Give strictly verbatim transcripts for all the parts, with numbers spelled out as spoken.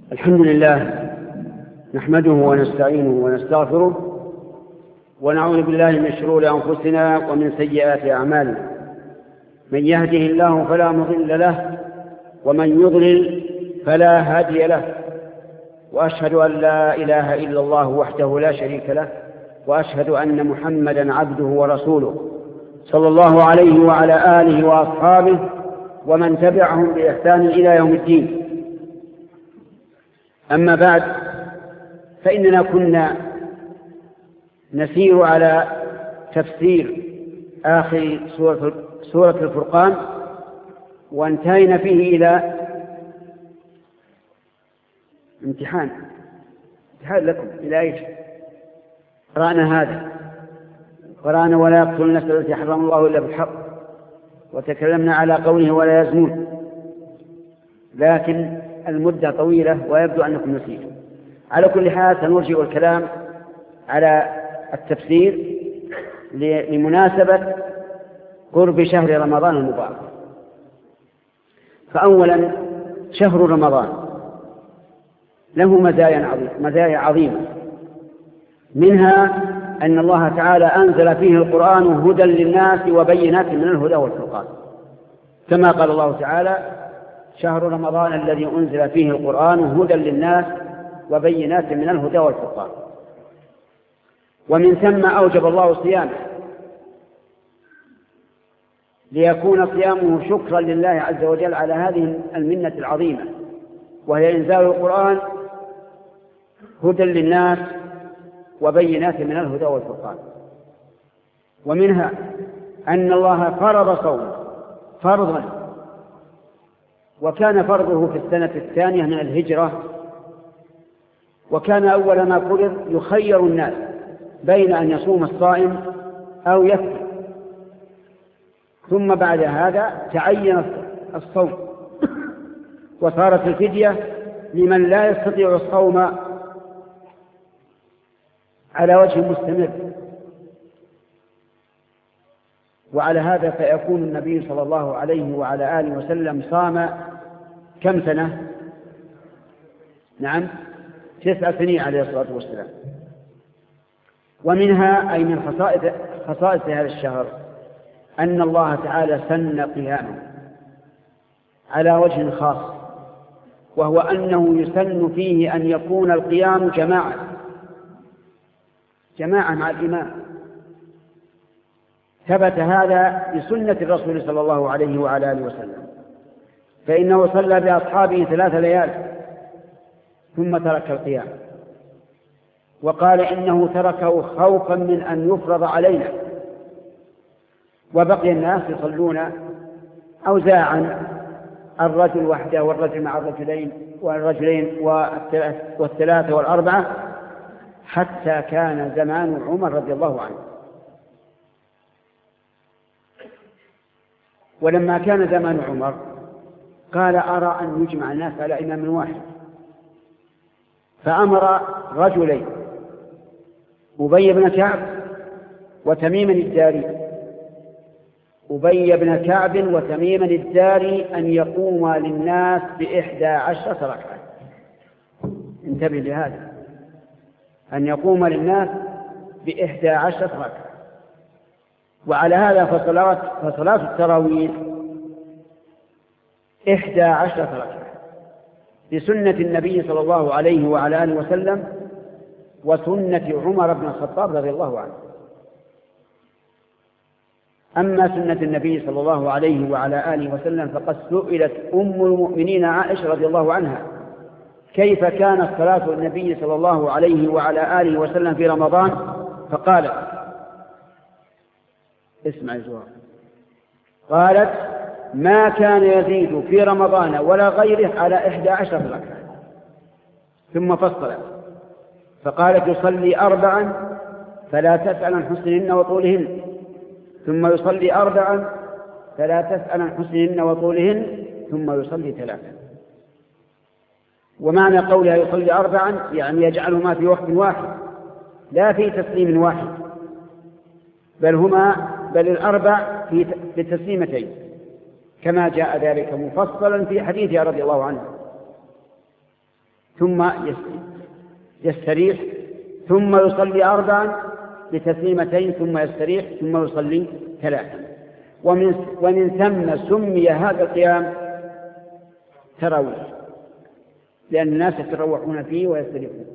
الحمد لله نحمده ونستعينه ونستغفره ونعوذ بالله من شرور أنفسنا ومن سيئات أعمالنا. من يهده الله فلا مضل له ومن يضلل فلا هادي له، وأشهد أن لا إله إلا الله وحده لا شريك له، وأشهد أن محمدا عبده ورسوله صلى الله عليه وعلى آله وأصحابه ومن تبعهم بإحسان إلى يوم الدين. أما بعد، فإننا كنا نسير على تفسير آخر سورة الفرقان، وانتهينا فيه إلى امتحان امتحان لكم إلى إيش؟ قرأنا هذا قرأنا ولا يقتل النفس التي حرم الله إلا بالحق، وتكلمنا على قوله ولا يزنون، لكن المدة طويلة ويبدو أنكم نسيتم. على كل حال سنرجع الكلام على التفسير لمناسبة قرب شهر رمضان المبارك. فأولا، شهر رمضان له مزايا عظيمة مزايا عظيمة منها أن الله تعالى أنزل فيه القرآن هدى للناس وبينات من الهدى والفرقان، كما قال الله تعالى: شهر رمضان الذي أنزل فيه القرآن هدى للناس وبينات من الهدى والفرقان. ومن ثم أوجب الله صيامه ليكون صيامه شكرا لله عز وجل على هذه المنة العظيمة، وهي إنزال القرآن هدى للناس وبينات من الهدى والفرقان. ومنها أن الله فرض صوم فرضا، وكان فرضه في السنة الثانية من الهجرة، وكان أول ما فرض يخير الناس بين أن يصوم الصائم أو يفطر، ثم بعد هذا تعين الصوم وصارت الفدية لمن لا يستطيع الصوم على وجه مستمر. وعلى هذا فيكون النبي صلى الله عليه وعلى آله وسلم صام كم سنة؟ نعم، تسع سنين عليه الصلاة والسلام. ومنها أي من خصائص خصائص هذا الشهر أن الله تعالى سن قيامه على وجه خاص، وهو أنه يسن فيه أن يكون القيام جماعة جماعة مع الإمام. ثبت هذا بسنة الرسول صلى الله عليه وعلى آله وسلم، فإنه صلى بأصحابه ثلاث ليال ثم ترك القيام، وقال إنه تركه خوفا من أن يفرض علينا، وبقي الناس يصلون أوزاعا، الرجل وحده والرجل مع الرجلين والرجلين والثلاثة والأربعة، حتى كان زمان عمر رضي الله عنه. ولما كان زمان عمر قال: أرى أن يجمع الناس على إمام واحد، فأمر رجلين، أبي بن كعب وتميم الداري أبي بن كعب وتميم الداري أن يقوم للناس بإحدى عشرة ركعة. انتبه لهذا، أن يقوم للناس بإحدى عشرة ركعة. وعلى هذا فصلاة, فصلاة التراويح إحدى عشرة ركعة بسنة النبي صلى الله عليه وعلى آله وسلم وسنة عمر بن الخطاب رضي الله عنه. أما سنة النبي صلى الله عليه وعلى آله وسلم فقد سئلت أم المؤمنين عائشة رضي الله عنها: كيف كانت صلاة النبي صلى الله عليه وعلى آله وسلم في رمضان؟ فقالت: اسمع الجواب، قالت: ما كان يزيد في رمضان ولا غيره على إحدى عشر ركعة. ثم فصلت فقالت: يصلي أربعا فلا تسأل عن حسنهن وطولهن، ثم يصلي أربعا فلا تسأل عن حسنهن وطولهن، ثم يصلي ثلاثا. ومعنى قولها يصلي أربعا يعني يجعلهما في وقت واحد، لا في تسليم واحد، بل هما بل الأربع في تسليمتين، كما جاء ذلك مفصلا في حديثها رضي الله عنه. ثم يستريح، ثم يصلي أربعا بتسليمتين ثم يستريح، ثم يصلي ثلاثا. ومن, ومن ثم سمي هذا القيام تراويح، لأن الناس يتروحون فيه ويستريحون.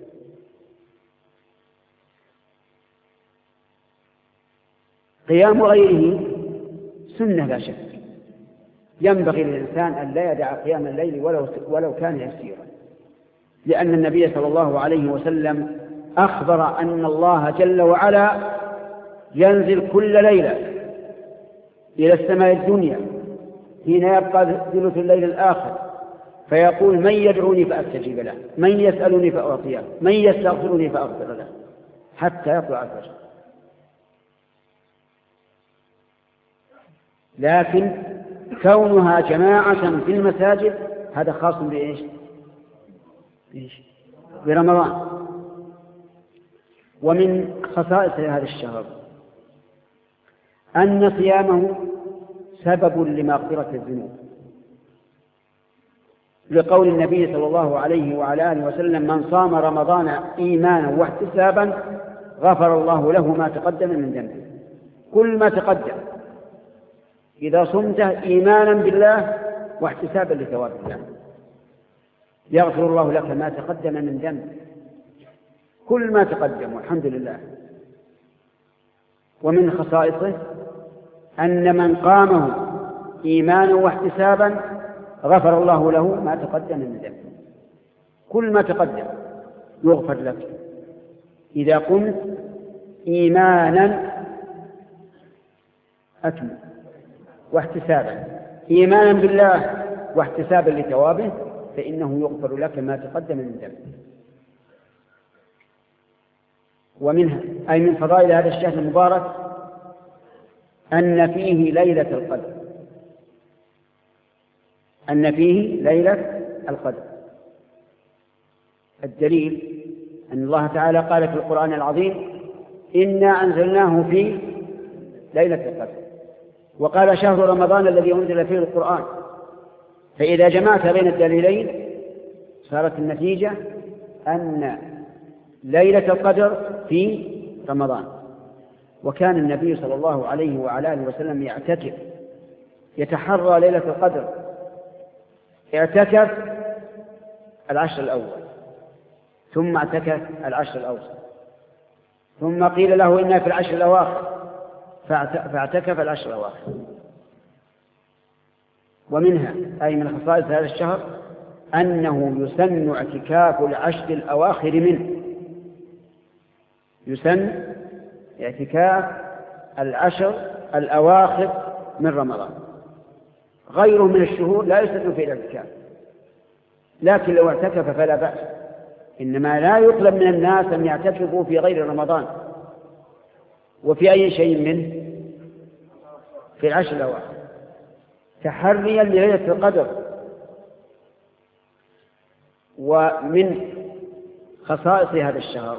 قيام غيره سنة لا شك، ينبغي للإنسان أن لا يدع قيام الليل ولو, ولو كان يسيرا، لأن النبي صلى الله عليه وسلم أخبر أن الله جل وعلا ينزل كل ليلة إلى السماء الدنيا حين يبقى ثلث الليل الآخر، فيقول: من يدعوني فأستجيب له، من يسألني فأعطيه، من يستغفرني فأغفر له، حتى يطلع الفجر. لكن كونها جماعة في المساجد هذا خاص بإيش؟ بإيش؟ برمضان. ومن خصائص هذا الشهر أن صيامه سبب لمغفرة الذنوب، لقول النبي صلى الله عليه وعلى آله وسلم: من صام رمضان إيمانا واحتسابا غفر الله له ما تقدم من ذنبه. كل ما تقدم إذا صمته إيمانا بالله واحتسابا لثواب الله يغفر الله لك ما تقدم من ذنبك، كل ما تقدم، والحمد لله. ومن خصائصه أن من قامه إيمانا واحتسابا غفر الله له ما تقدم من ذنبه، كل ما تقدم يغفر لك إذا قمت إيمانا أكمل واحتسابا، إيمانا بالله واحتسابا لثوابه، فإنه يغفر لك ما تقدم من ذنبه. ومنها أي من فضائل هذا الشهر المبارك أن فيه ليلة القدر، أن فيه ليلة القدر. الدليل أن الله تعالى قال في القرآن العظيم: إنا أنزلناه في ليلة القدر، وقال: شهر رمضان الذي أنزل فيه القرآن. فإذا جمعت بين الدليلين صارت النتيجة أن ليلة القدر في رمضان. وكان النبي صلى الله عليه وعلى آله وسلم يعتكف، يتحرى ليلة القدر، اعتكف العشر الأول، ثم اعتكف العشر الأوسط، ثم قيل له إنها في العشر الأواخر فاعتكف العشر الأواخر. ومنها أي من خصائص هذا الشهر أنه يسن اعتكاف العشر الأواخر منه، يسن اعتكاف العشر الأواخر من رمضان. غيره من الشهور لا يسن فيه الاعتكاف، لكن لو اعتكف فلا بأس، إنما لا يطلب من الناس أن يعتكفوا في غير رمضان. وفي أي شيء منه في العشر الأواخر تحريا لليلة القدر. ومن خصائص هذا الشهر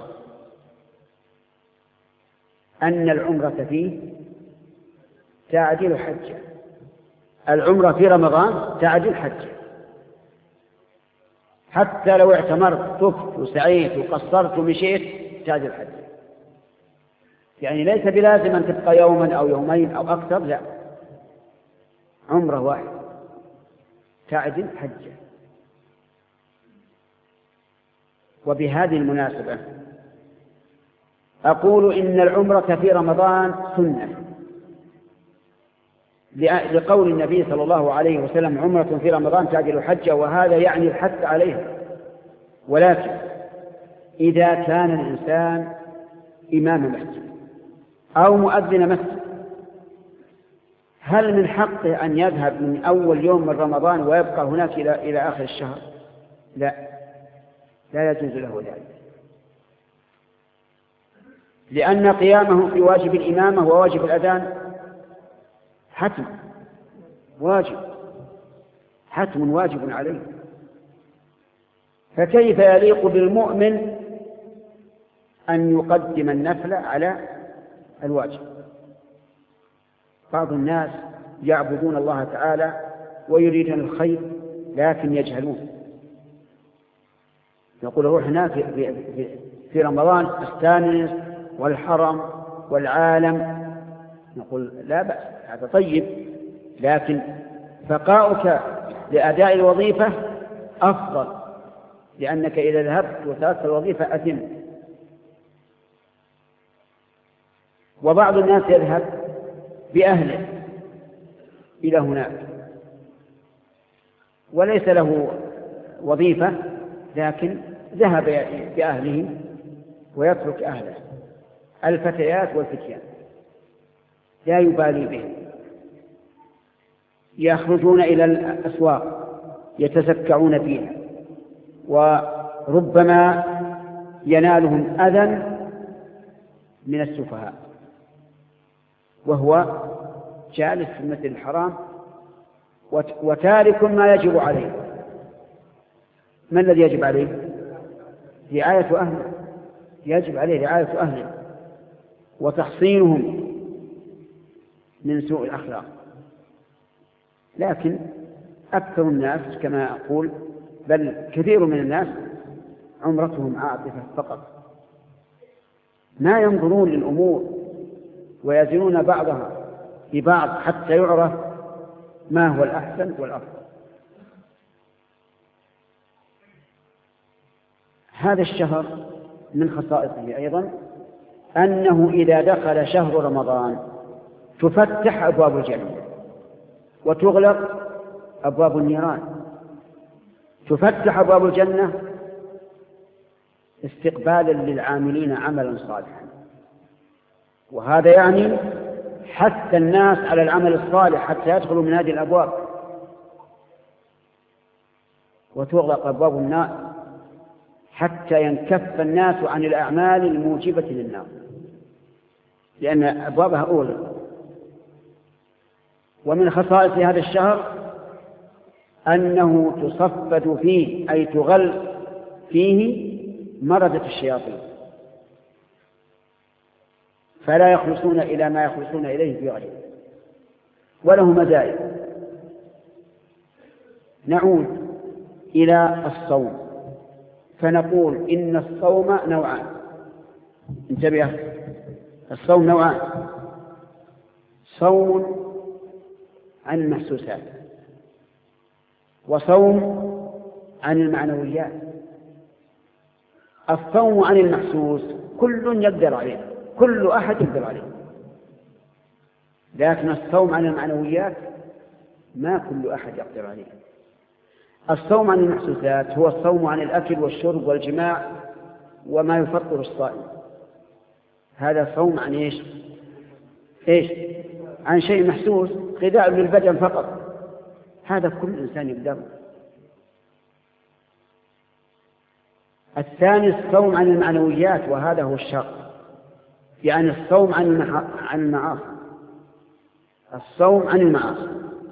أن العمرة فيه تعديل حجة، العمرة في رمضان تعديل حجة، حتى لو اعتمرت طفت وسعيت وقصرت ومشيت تعديل حجة، يعني ليس بلازم أن تبقى يوما أو يومين أو أكثر، لا، عمرة واحدة تعديل حجة. وبهذه المناسبة أقول إن العمرة في رمضان سنة، لقول النبي صلى الله عليه وسلم: عمرة في رمضان تعدل حجة، وهذا يعني الحث عليها. ولكن إذا كان الإنسان إمام مسجد أو مؤذن مسجد، هل من حقه أن يذهب من أول يوم من رمضان ويبقى هناك إلى إلى آخر الشهر؟ لا، لا يجوز له ذلك، لأن قيامه في واجب الإمامة وواجب الأذان حتم واجب، حتم واجب عليه، فكيف يليق بالمؤمن أن يقدم النفل على الواجب؟ بعض الناس يعبدون الله تعالى ويريدون الخير لكن يجهلون، يقول روح هناك في, في, في رمضان استانس والحرم والعالم، نقول لا بأس، هذا طيب، لكن بقاؤك لأداء الوظيفة أفضل، لأنك إذا ذهبت وتركت الوظيفة أثمت. وبعض الناس يذهب بأهله إلى هناك وليس له وظيفة، لكن ذهب بأهله ويترك أهله، الفتيات والفتيان لا يبالي بهم، يخرجون إلى الأسواق يتسكعون فيها، وربما ينالهم أذى من السفهاء وهو جالس في المسجد الحرام وتارك ما يجب عليه. ما الذي يجب عليه؟ رعاية أهله، يجب عليه رعاية أهله وتحصينهم من سوء الأخلاق. لكن أكثر الناس كما أقول، بل كثير من الناس عمرتهم عاطفة فقط، ما ينظرون للأمور ويزنون بعضها ببعض حتى يعرف ما هو الأحسن والأفضل. هذا الشهر من خصائصه أيضا أنه إذا دخل شهر رمضان تفتح أبواب الجنة وتغلق أبواب النيران. تفتح أبواب الجنة استقبالا للعاملين عملا صالحا، وهذا يعني حث الناس على العمل الصالح حتى يدخلوا من هذه الأبواب. وتغلق أبواب النار حتى ينكف الناس عن الأعمال الموجبة للنار، لأن أبوابها أغلق. ومن خصائص هذا الشهر أنه تصفد فيه، أي تغل فيه مردة الشياطين، فلا يخلصون إلى ما يخلصون إليه في غيره، وله مزايا. نعود إلى الصوم فنقول إن الصوم نوعان. انتبه، الصوم نوعان: صوم عن المحسوسات وصوم عن المعنويات. الصوم عن المحسوس كل يقدر عليه، كل أحد يقدر عليه، لكن الصوم عن المعنويات ما كل أحد يقدر عليه. الصوم عن المحسوسات هو الصوم عن الأكل والشرب والجماع وما يفطر الصائم. هذا صوم عن إيش؟ إيش؟ عن شيء محسوس، غذاء للبدن فقط، هذا كل إنسان يقدر. الثاني الصوم عن المعنويات، وهذا هو الشاق، يعني الصوم عن عن المعاصي، الصوم عن المعاصي.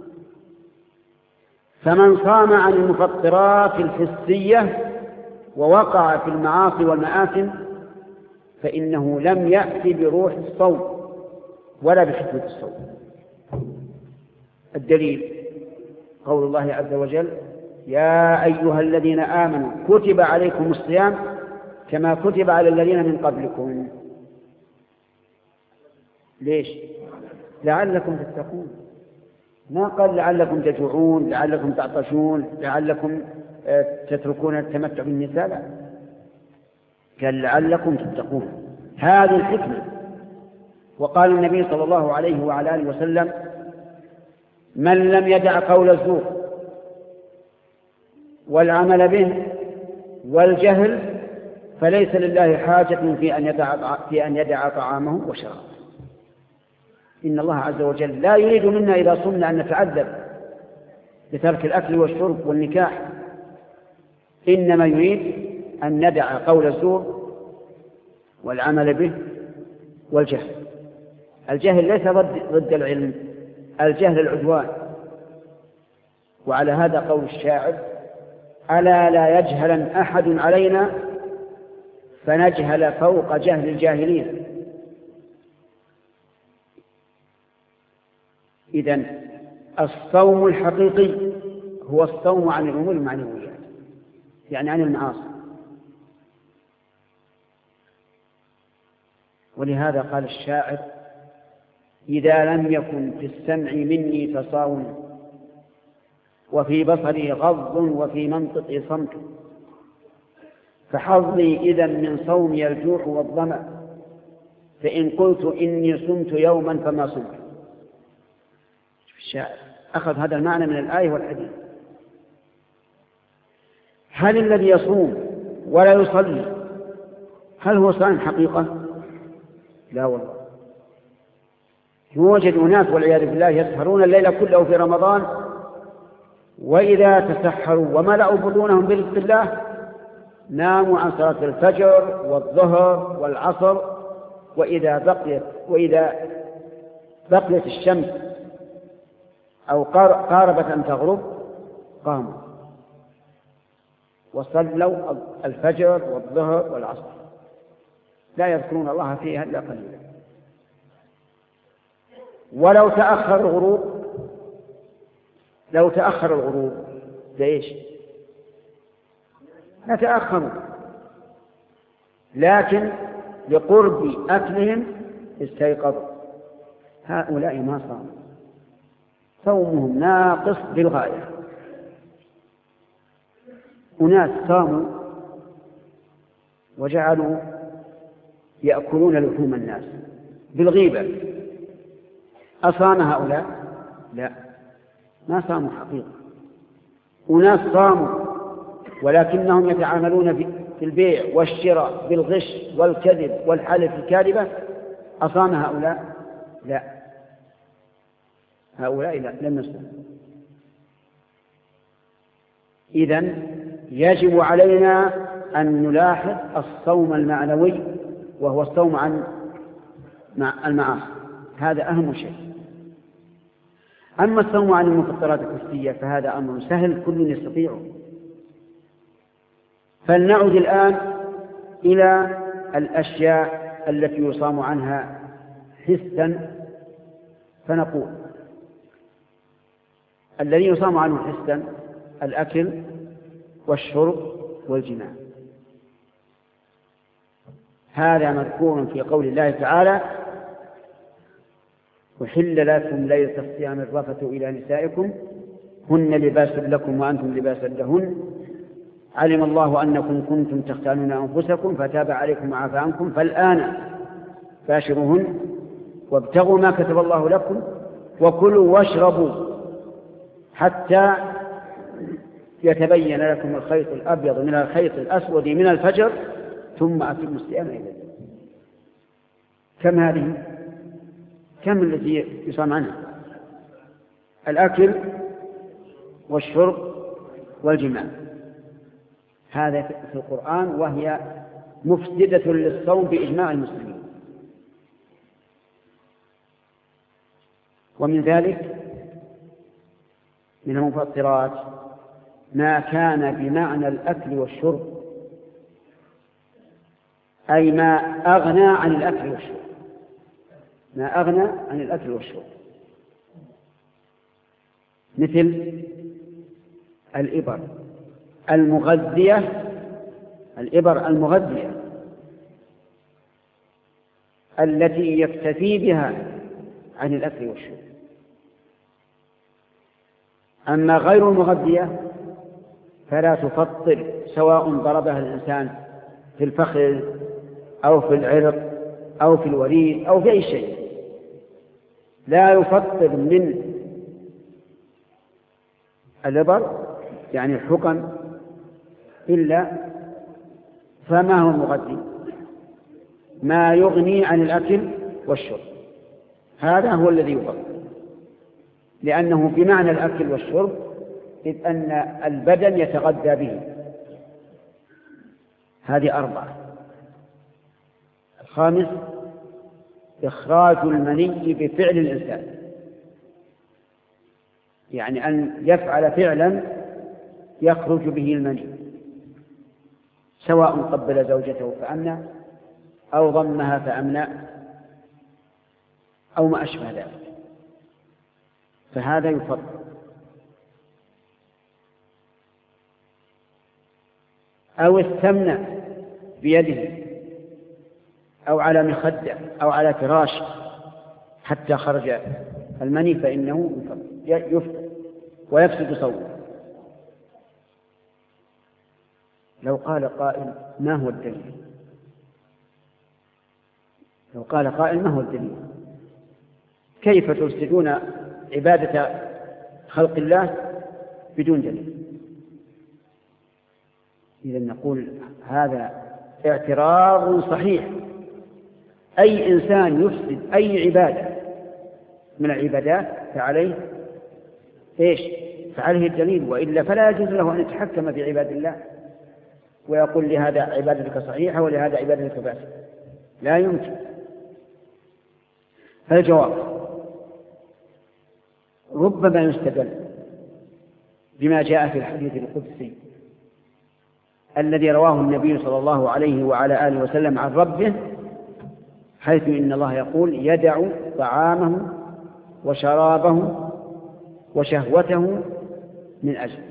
فمن صام عن المفطرات الحسية ووقع في المعاصي والمآثم فإنه لم يأتي بروح الصوم ولا بحكمة الصوم. الدليل قول الله عز وجل: يا أيها الذين آمنوا كتب عليكم الصيام كما كتب على الذين من قبلكم. ليش؟ لعلكم تتقون. ما قال لعلكم تجوعون، لعلكم تعطشون، لعلكم تتركون التمتع بالنساء، لا، قال لعلكم تتقون. هذه الحكمة. وقال النبي صلى الله عليه وعلى آله وسلم: من لم يدع قول الزور والعمل به والجهل فليس لله حاجة في أن يدع, في أن يدع طعامه وشرابه. إن الله عز وجل لا يريد منا إذا صمنا أن نتعذب بترك الأكل والشرب والنكاح، إنما يريد أن ندع قول الزور والعمل به والجهل. الجهل ليس ضد, ضد العلم، الجهل العدوان. وعلى هذا قول الشاعر: ألا لا يجهلن أحد علينا فنجهل فوق جهل الجاهلين. إذن الصوم الحقيقي هو الصوم عن الأمور المعنويات، يعني عن المعاصي. ولهذا قال الشاعر: إذا لم يكن في السمع مني تصاون، وفي بصري غض، وفي منطقي صمت، فحظي إذا من صومي الجوع والظمأ، فإن قلت إني صمت يوما فما صمت. الشاعر أخذ هذا المعنى من الآية والحديث. هل الذي يصوم ولا يصلي هل هو صائم حقيقة؟ لا والله. يوجد أناس والعياذ بالله يسهرون الليل كله في رمضان، وإذا تسحروا وملأوا بطونهم برزق الله ناموا عن صلاة الفجر والظهر والعصر، وإذا بقيت وإذا بقيت الشمس أو قاربت أن تغرب قاموا وصلوا الفجر والظهر والعصر، لا يذكرون الله فيها إلا قليلا. ولو تأخر الغروب لو تأخر الغروب ليش؟ لا تأخروا، لكن لقرب أكلهم استيقظوا. هؤلاء ما صاموا، صومهم ناقص بالغاية. أناس صاموا وجعلوا يأكلون لحوم الناس بالغيبة، أصام هؤلاء؟ لا، ما صاموا حقيقة. أناس صاموا ولكنهم يتعاملون في البيع والشراء بالغش والكذب والحلف الكاذبة، أصام هؤلاء؟ لا، هؤلاء لا، لم يصوموا. إذن يجب علينا أن نلاحظ الصوم المعنوي، وهو الصوم عن المعاصي، هذا أهم شيء. أما الصوم عن المفطرات الحسية فهذا أمر سهل كل يستطيعه. فلنعد الآن إلى الأشياء التي يصام عنها حسا، فنقول: الذي يصام عنه حسا الأكل والشرب والجماع. هذا مذكور في قول الله تعالى: أحل لكم ليلة الصيام الرفث إلى نسائكم هن لباس لكم وأنتم لباس لهن، علم الله أنكم كنتم تختانون أنفسكم فتاب عليكم وعفى عنكم، فالآن باشروهن وابتغوا ما كتب الله لكم وكلوا واشربوا حتى يتبين لكم الخيط الأبيض من الخيط الأسود من الفجر ثم أتموا الصيام إلى الليل. كم هذه؟ كم التي يصام عنها؟ الأكل والشرب والجماع، هذا في القرآن، وهي مفسدة للصوم بإجماع المسلمين. ومن ذلك من المفطرات ما كان بمعنى الأكل والشرب، أي ما أغنى عن الأكل والشرب، ما أغنى عن الأكل والشرب، مثل الإبر المغذية الإبر المغذية التي يكتفي بها عن الأكل والشرب. أما غير المغذية فلا تفطر، سواء ضربها الإنسان في الفخذ أو في العرق أو في الوريد أو في أي شيء، لا يفطر من الإبر يعني الحقن إلا فما هو المغذي؟ ما يغني عن الأكل والشرب، هذا هو الذي يفطر، لأنه بمعنى الأكل والشرب، إذ أن البدن يتغذى به. هذه أربعة. الخامس إخراج المني بفعل الإنسان، يعني أن يفعل فعلا يخرج به المني، سواء قبل زوجته فأمنى أو ضمها فأمنى أو ما أشبه ذلك، فهذا يفضل. أو استمنى بيده أو على مخدة أو على فراش حتى خرج المني فإنه يفطر ويفسد صومه. لو قال قائل ما هو الدليل؟ لو قال قائل ما هو الدليل؟ كيف تفسدون عبادة خلق الله بدون دليل؟ إذا نقول هذا اعتراض صحيح. أي إنسان يفسد أي عبادة من العبادات فعليه إيش؟ فعليه الدليل، وإلا فلا يجوز له أن يتحكم في عباد الله ويقول لهذا عبادتك صحيحة ولهذا عبادتك فاسدة، لا يمكن. فالجواب ربما يستدل بما جاء في الحديث القدسي الذي رواه النبي صلى الله عليه وعلى آله وسلم عن ربه، حيث إن الله يقول يدع طعامه وشرابه وشهوته من أجل.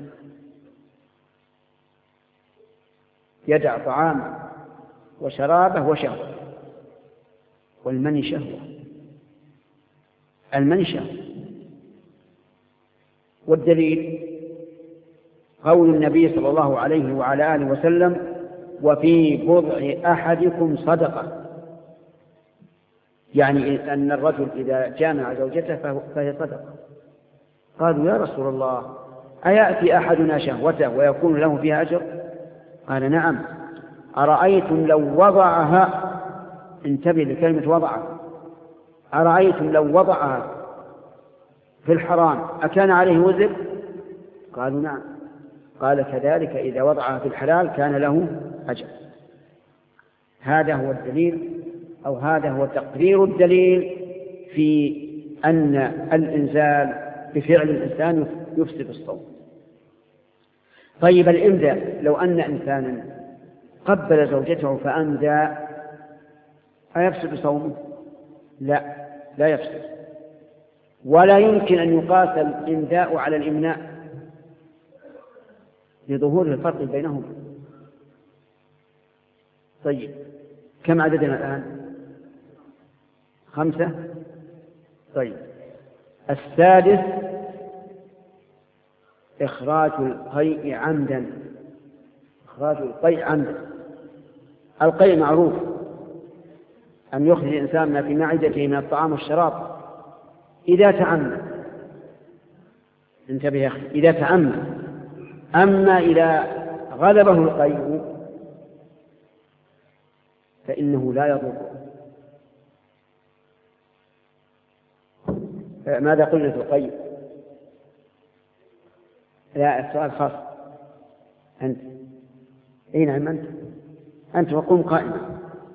يدع طعامه وشرابه وشهوته، والمني شهوة، المني شهوة. والدليل قول النبي صلى الله عليه وعلى آله وسلم وفي بضع أحدكم صدقة، يعني أن الرجل إذا جامع زوجته فهي صدقة. قالوا يا رسول الله أيأتي أحدنا شهوته ويكون له فيها أجر؟ قال نعم. أرأيتم لو وضعها، انتبه لكلمة وضعها، أرأيتم لو وضعها في الحرام أكان عليه وزر؟ قالوا نعم. قال كذلك إذا وضعها في الحلال كان له أجر. هذا هو الدليل، أو هذا هو تقرير الدليل في أن الإنزال بفعل الإنسان يفسد الصوم. طيب الإنزال، لو أن إنسانا قبل زوجته فأنزى أيفسد صومه؟ لا، لا يفسد، ولا يمكن أن يقاس الإنزاء على الإمناء لظهور الفرق بينهما. طيب كم عددنا الآن؟ خمسة. طيب السادس إخراج القيء عمدا. إخراج القيء عمدا. القيء معروف، أن يخرج الإنسان ما في معدته من الطعام والشراب إذا تعمد. انتبه يا أخي، إذا تعمد. أما إذا غلبه القيء فإنه لا يضر. ماذا قلنا في القيء؟ لا، السؤال خاص. أنت أي نعم أنت أنت وقوم قائما.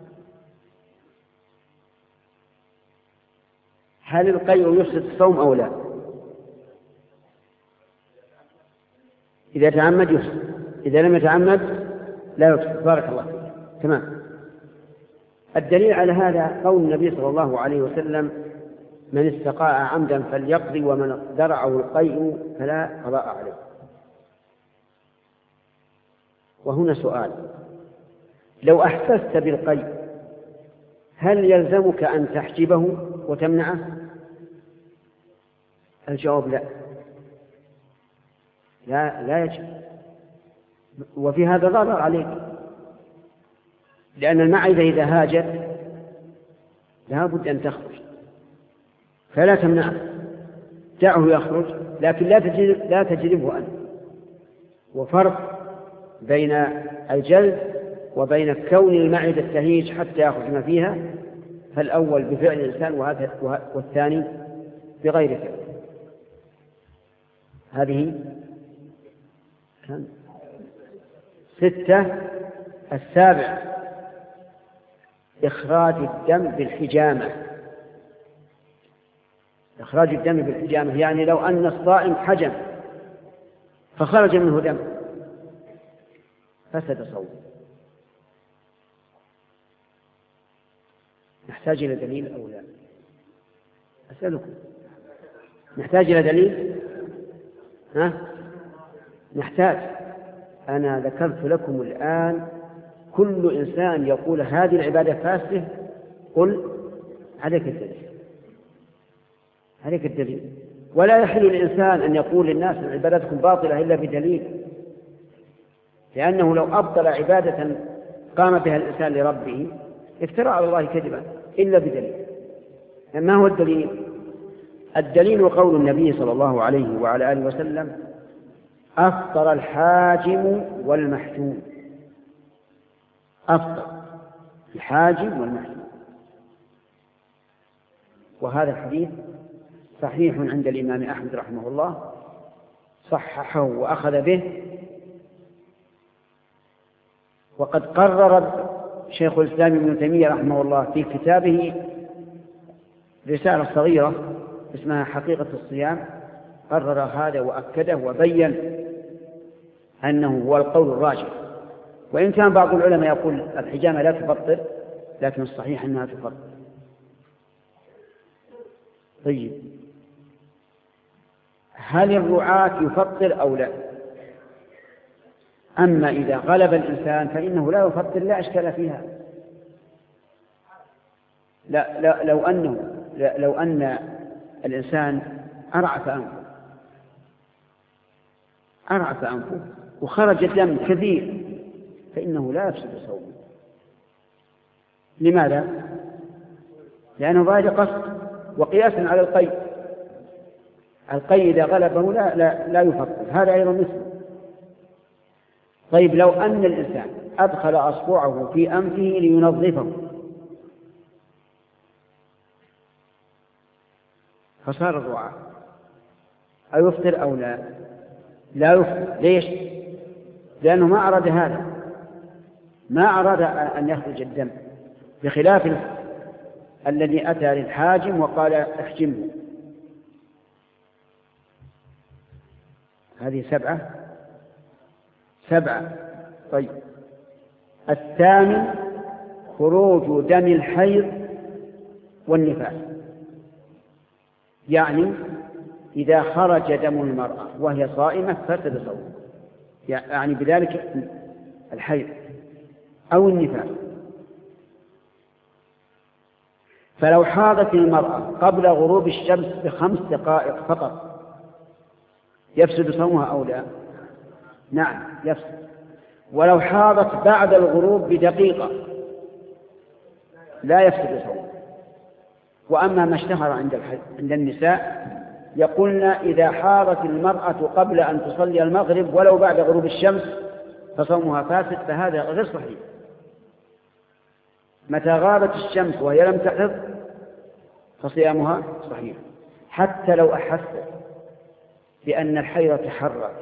هل القيء يفسد الصوم أو لا؟ إذا تعمد يفسد، إذا لم يتعمد لا يفسد. بارك الله فيك. تمام. الدليل على هذا قول النبي صلى الله عليه وسلم من استقاء عمدا فليقضي ومن درعه القيء فلا قضاء عليه. وهنا سؤال، لو أحسست بالقيء هل يلزمك أن تحجبه وتمنعه؟ الجواب لا، لا لا يجب. وفي هذا ضرر عليك، لأن المعدة إذا هاجت لا بد أن تخرج، فلا تمنعه، دعه يخرج، لكن لا تجلب لا تجلبه أنت. وفرق بين الجلب وبين كون المعدة تهيج حتى يخرج ما فيها، فالأول بفعل الإنسان والثاني بغير فعل. هذه كم؟ ستة. السابع إخراج الدم بالحجامة. إخراج الدم بالحجامة يعني لو أن الصائم حجم فخرج منه دم فسد صومه. نحتاج إلى دليل أو لا؟ أسألكم، نحتاج إلى دليل؟ ها؟ نحتاج. أنا ذكرت لكم الآن كل إنسان يقول هذه العبادة فاسدة قل عليك الدليل، عليك الدليل. ولا يحل للإنسان أن يقول للناس عبادتكم باطلة إلا بدليل، لأنه لو أبطل عبادة قام بها الإنسان لربه افترى على الله كذبا إلا بدليل. ما هو الدليل؟ الدليل قول النبي صلى الله عليه وعلى آله وسلم: أفطر الحاجم والمحجوم. أفطر الحاجم والمحجوم. وهذا الحديث صحيح عند الإمام أحمد رحمه الله، صححه وأخذ به. وقد قرر شيخ الإسلام ابن تيمية رحمه الله في كتابه رسالة صغيرة اسمها حقيقة الصيام، قرر هذا وأكده وبين أنه هو القول الراجح. وإن كان بعض العلماء يقول الحجامة لا تفطر، لكن الصحيح أنها تفطر. طيب، هل الرعاة يفطر أو لا؟ أما إذا غلب الإنسان فإنه لا يفطر، لا أشكال فيها. لا, لا لو أنه لا لو أن الإنسان أرعف أنفه أرعف أنفه وخرج الدم كثير فإنه لا يفسد صومه. لماذا؟ لأنه بعد قصد، وقياسا على القيد. القيد إذا غلبه لا, لا, لا يفطر، هذا أيضا مثله. طيب، لو أن الإنسان أدخل أصبعه في أنفه لينظفه فصار الرعاة، أيفطر أو لا؟ لا يفطر. ليش؟ لأنه ما أراد هذا، ما أراد أن يخرج الدم، بخلاف الذي أتى للحاجم وقال احجمه. هذه سبعة سبعة طيب، الثامن خروج دم الحيض والنفاس. يعني إذا خرج دم المرأة وهي صائمة فسد صومها، يعني بذلك الحيض أو النفاس. فلو حاضت المرأة قبل غروب الشمس بخمس دقائق فقط يفسد صومها أو لا؟ نعم يفسد. ولو حاضت بعد الغروب بدقيقة لا يفسد صومها. وأما ما اشتهر عند عند النساء يقولن إذا حاضت المرأة قبل أن تصلي المغرب ولو بعد غروب الشمس فصومها فاسد، فهذا غير صحيح. متى غابت الشمس وهي لم تحض فصيامها صحيح، حتى لو أحست بأن الحيض تحرك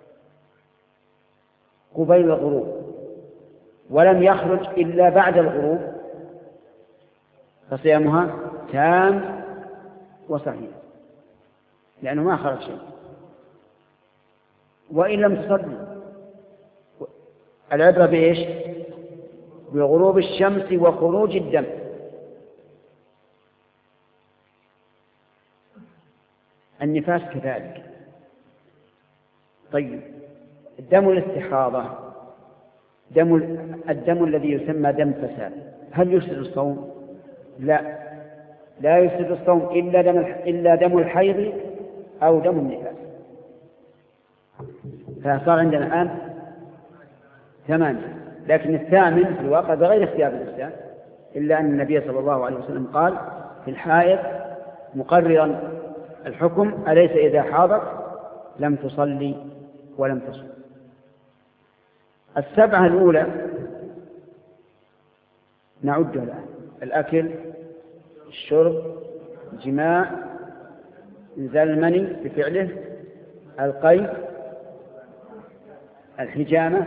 قبيل الغروب ولم يخرج إلا بعد الغروب فصيامها تام وصحيح، لأنه ما خرج شيء. وإن لم تصلي، العبرة بإيش؟ بغروب الشمس وخروج الدم. النفاس كذلك. طيب، الدم الاستحاضة، دم الدم الذي يسمى دم فساد، هل يفسد الصوم؟ لا، لا يفسد الصوم إلا دم إلا دم الحيض أو دم النفاس. فصار عندنا الآن ثمانية، لكن الثامن في الواقع بغير اختيار الإنسان، إلا أن النبي صلى الله عليه وسلم قال في الحائض مقررا الحكم: أليس إذا حاضت لم تصلي ولم تصم. السبعة الأولى نعدها الآن: الأكل، الشرب، الجماع، إنزال المني بفعله، القيء، الحجامة.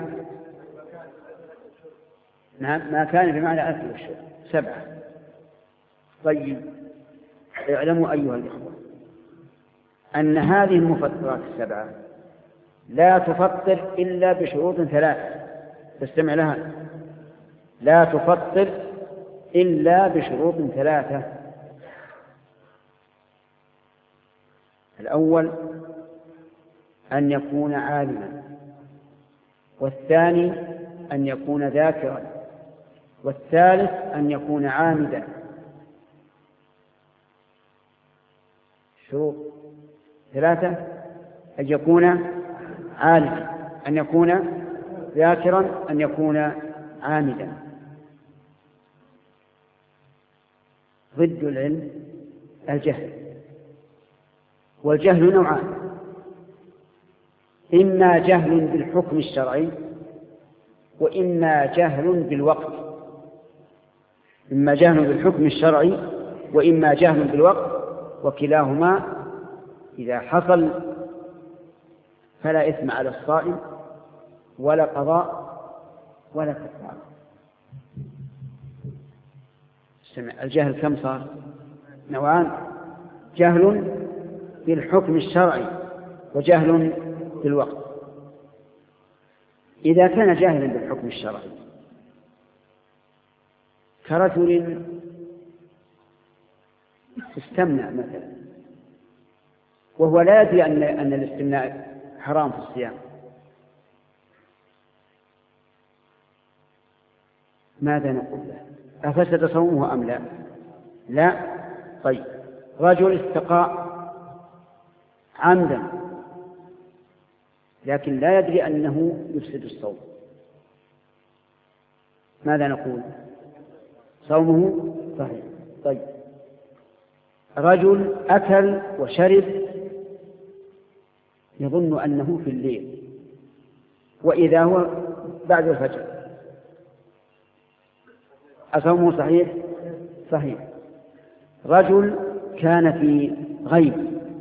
ما كان بمعنى أكل والشرب. سبعة. طيب، اعلموا أيها الإخوة أن هذه المفطرات السبعة لا تفطر إلا بشروط ثلاثة. تستمع لها: لا تفطر إلا بشروط ثلاثة. الأول أن يكون عالما، والثاني أن يكون ذاكرا، والثالث أن يكون عامدا. شروط ثلاثة: أن يكون عالما، أن يكون ذاكرا، أن يكون عامدا. ضد العلم الجهل، والجهل نوعان: إما جهل بالحكم الشرعي وإما جهل بالوقت. إما جهل بالحكم الشرعي وإما جهل بالوقت، وكلاهما إذا حصل فلا إثم على الصائم ولا قضاء ولا كفارة. الجهل كم صار؟ نوعان: جهل بالحكم الشرعي وجهل بالوقت. إذا كان جاهلا بالحكم الشرعي كرجل استمنع مثلا وهو لا يدري أن أن الاستمناء حرام في الصيام، ماذا نقول له؟ أفسد صومه أم لا؟ لا. طيب، رجل استقاء عمدا لكن لا يدري أنه يفسد الصوم، ماذا نقول؟ صومه صحيح. طيب، رجل أكل وشرب يظن أنه في الليل وإذا هو بعد الفجر، أصومه صحيح؟ صحيح. رجل كان في غيب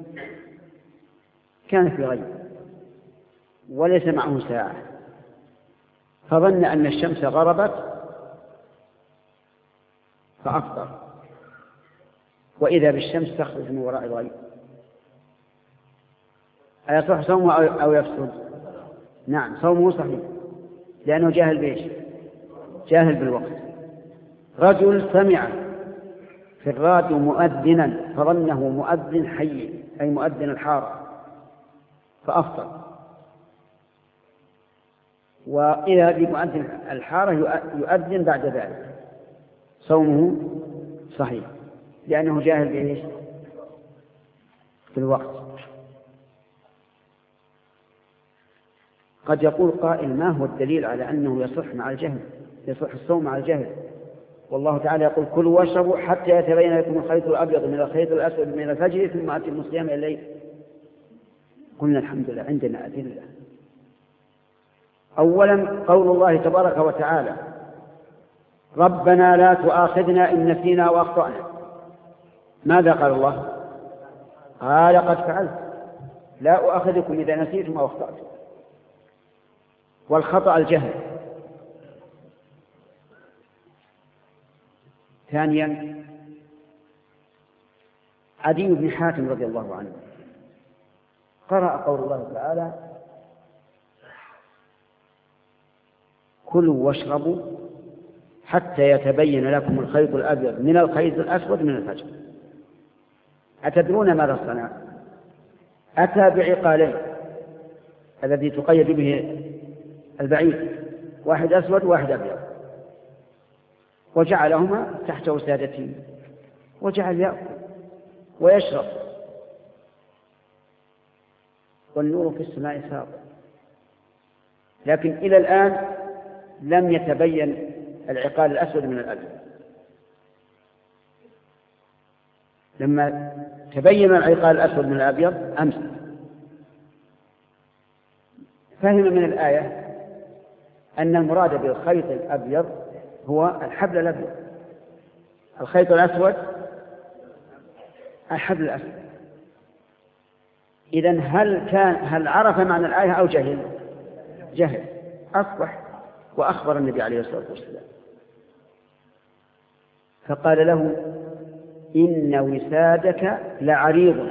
كان في غيب وليس معه ساعة، فظن أن الشمس غربت فأفطر، وإذا بالشمس تخرج من وراء الغيب، أيصح صومه أو يفسد؟ نعم، صومه صحيح لأنه جاهل بإيش؟ جاهل بالوقت. رجل سمع في الراديو مؤذنا فظنه مؤذن حي أي مؤذن الحارة فأفطر، وإذا بمؤذن الحارة يؤذن بعد ذلك، صومه صحيح لأنه جاهل بإيش؟ بالوقت. قد يقول قائل: ما هو الدليل على أنه يصح مع الجهل، يصح الصوم مع الجهل؟ والله تعالى يقول: كلوا واشربوا حتى يتبين لكم الخيط الأبيض من الخيط الأسود من الفجر ثم أتموا الصيام إلى الليل. قلنا الحمد لله عندنا أدلة. أولا قول الله تبارك وتعالى: ربنا لا تؤاخذنا إن نسينا وأخطأنا. ماذا قال الله؟ قال: قد فعلت، لا أؤاخذكم إذا نسيتم أو أخطأتم. والخطأ الجهل. ثانيا عدي بن حاتم رضي الله عنه قرأ قول الله تعالى: كلوا واشربوا حتى يتبين لكم الخيط الأبيض من الخيط الأسود من الفجر. أتدرون ماذا صنع؟ أتى بعقالين الذي تقيد به البعير، واحد أسود وواحد أبيض، وجعلهما تحت وسادته وجعل يأكل ويشرب، والنور في السماء ساطع. لكن إلى الآن لم يتبين العقال الأسود من الأبيض. لما تبين العقال الأسود من الأبيض أمس فهم من الآية أن المراد بالخيط الأبيض هو الحبل الأبيض، الخيط الأسود الحبل الأسود. إذن هل كان هل عرف معنى الآية أو جهل؟ جهل. أصبح وأخبر النبي عليه الصلاة والسلام فقال له: إن وسادك لعريض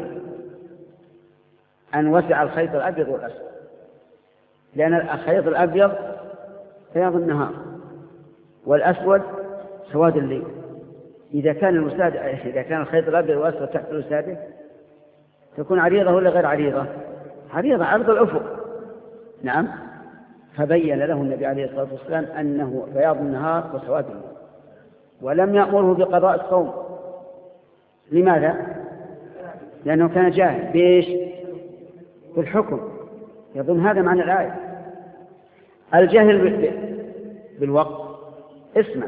أن وسع الخيط الأبيض والأسود، لأن الخيط الأبيض بياض النهار والأسود سواد الليل. إذا كان الوساد إذا كان الخيط الأبيض والأسود تحت الوسادة تكون عريضة ولا غير عريضة؟ عريضة، عرض الأفق. نعم. فبين له النبي عليه الصلاة والسلام أنه بياض النهار وسواد الليل، ولم يأمره بقضاء الصوم. لماذا؟ لأنه كان جاهل بإيش؟ بالحكم. يظن هذا معنى الآية. الجهل بالوقت. اسمع،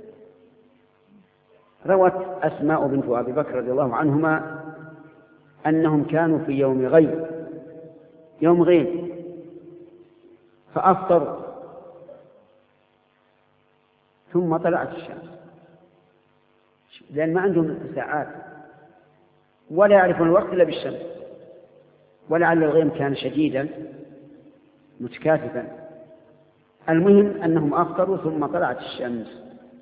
روت أسماء بنت أبي بكر رضي الله عنهما أنهم كانوا في يوم غيم، يوم غيم فأفطروا ثم طلعت الشمس، لأن ما عندهم ساعات ولا يعرفون الوقت إلا بالشمس، ولعل الغيم كان شديدا متكاثفا. المهم أنهم أفطروا ثم طلعت الشمس،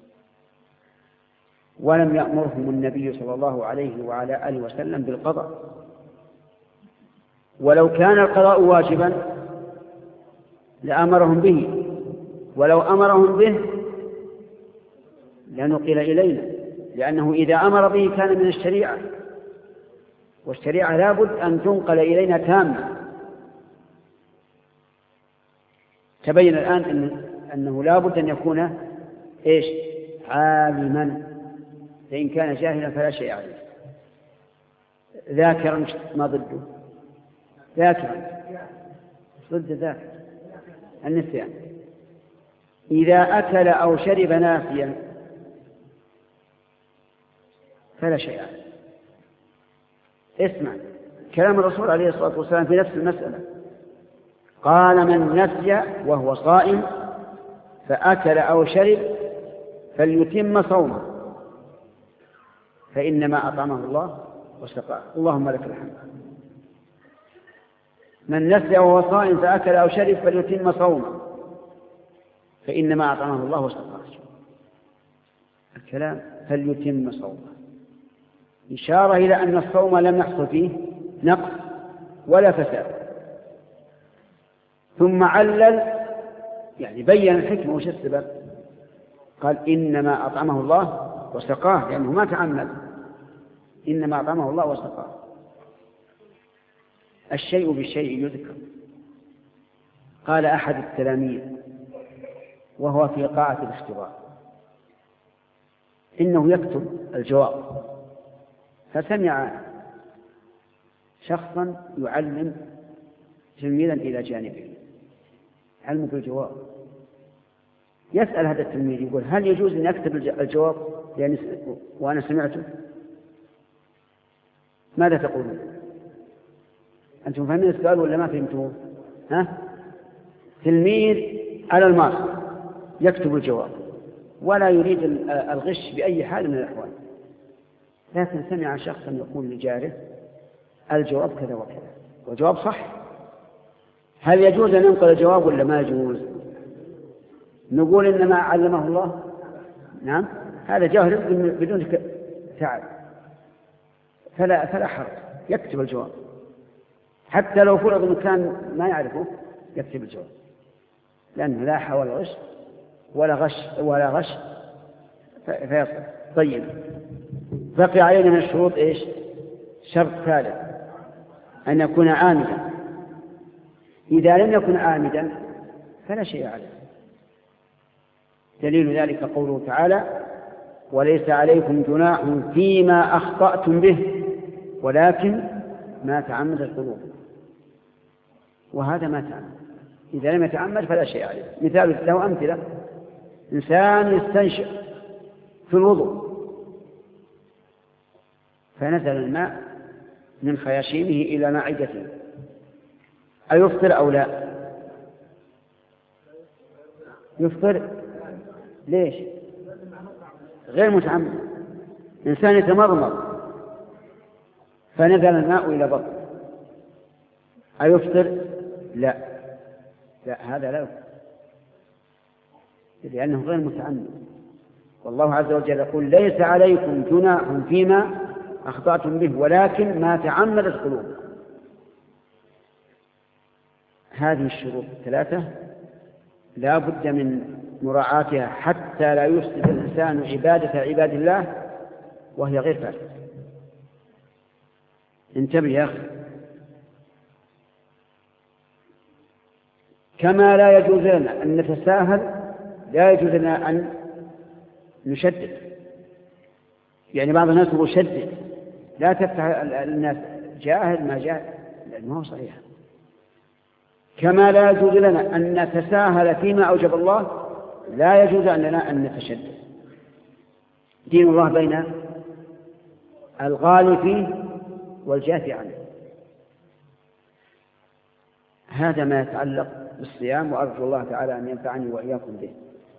ولم يأمرهم النبي صلى الله عليه وعلى آله وسلم بالقضاء، ولو كان القضاء واجبا لأمرهم به، ولو أمرهم به لنقل إلينا، لأنه إذا أمر به كان من الشريعة، والشريعة لابد أن تنقل إلينا تامة. تبين الآن إن أنه لابد أن يكون إيش؟ عالما، فإن كان جاهلا فلا شيء عليه. ذاكرا ما ضده؟ ذاكرا ضد ذاكر النسيان. إذا أكل أو شرب ناسيا فلا شيء عليه. اسمع كلام الرسول عليه الصلاة والسلام في نفس المسألة، قال: من نسي وهو صائم فأكل أو شرب فليتم صومه فإنما أطعمه الله وسقاه. اللهم لك الحمد. من نسي وهو صائم فأكل أو شرب فليتم صومه فإنما أطعمه الله وسقاه. الكلام فليتم صومه إشارة إلى أن الصوم لم يحصل فيه نقص ولا فساد. ثم علل، يعني بين الحكمة وش السبب، قال: إنما أطعمه الله وسقاه، لأنه ما تعمد، إنما أطعمه الله وسقاه. الشيء بالشيء يذكر. قال أحد التلاميذ وهو في قاعة الاختبار إنه يكتب الجواب، فسمع شخصا يعلم تلميذا إلى جانبه علمه بالجواب. يسأل هذا التلميذ يقول: هل يجوز أن أكتب الجواب يعني وأنا سمعته؟ ماذا تقولون؟ أنتم فهمين السؤال ولا ما فهمتوه؟ ها؟ تلميذ على الماضي يكتب الجواب ولا يريد الغش بأي حال من الأحوال، لكن سمع شخصا يقول لجاره: الجواب كذا وكذا، والجواب صح. هل يجوز أن ننقل الجواب ولا ما يجوز؟ نقول إنما علمه الله. نعم، هذا جاهل بدون تعب، فلا فلا حرج، يكتب الجواب حتى لو فرض أنه كان ما يعرفه، يكتب الجواب، لأنه لا حول غش ولا غش ولا غش فيصل. طيب، بقي علينا من الشروط إيش؟ شرط ثالث، أن يكون عامدا. إذا لم يكن عامدا فلا شيء عليه. دليل ذلك قوله تعالى: وليس عليكم جناح فيما أخطأتم به ولكن ما تعمد القلوب. وهذا ما تعمد. إذا لم يتعمد فلا شيء عليه. مثال له أمثلة: إنسان يستنشق في الوضوء فنزل الماء من خياشيمه إلى معدته، أيفطر أو لا؟ يفطر. ليش؟ غير متعمد. إنسان يتمضمض فنزل الماء إلى بطن، أيفطر؟ لا لا، هذا لا يفطر لأنه غير متعمد. والله عز وجل يقول: ليس عليكم جناح فيما أخطأتم به ولكن ما تعمدت قلوبكم. هذه الشروط الثلاثة لا بد من مراعاتها حتى لا يفسد الإنسان عبادة عباد الله وهي غير فاسدة. انتبه يا أخي. كما لا يجوز لنا أن نتساهل لا يجوز لنا أن نشدد. يعني بعض الناس يقول شدد، لا تفتح الناس جاهل ما جاهل لأنه هو صحيح. كما لا يجوز لنا أن نتساهل فيما أوجب الله، لا يجوز لنا أن نتشدد. دين الله بين الغالي فيه والجافي عنه. هذا ما يتعلق بالصيام، وأرجو الله تعالى أن ينفعني وإياكم به.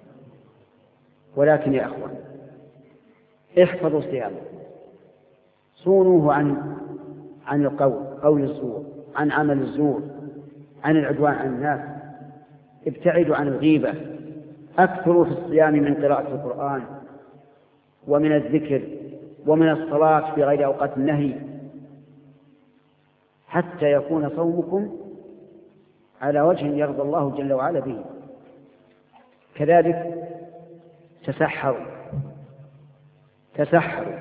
ولكن يا أخوان، احفظوا صيامه، صونوه عن عن القول قول الزور، عن عمل الزور، عن العدوان على الناس، ابتعدوا عن الغيبة، أكثروا في الصيام من قراءة القرآن ومن الذكر ومن الصلاة في غير أوقات النهي، حتى يكون صومكم على وجه يرضى الله جل وعلا به. كذلك تسحروا تسحروا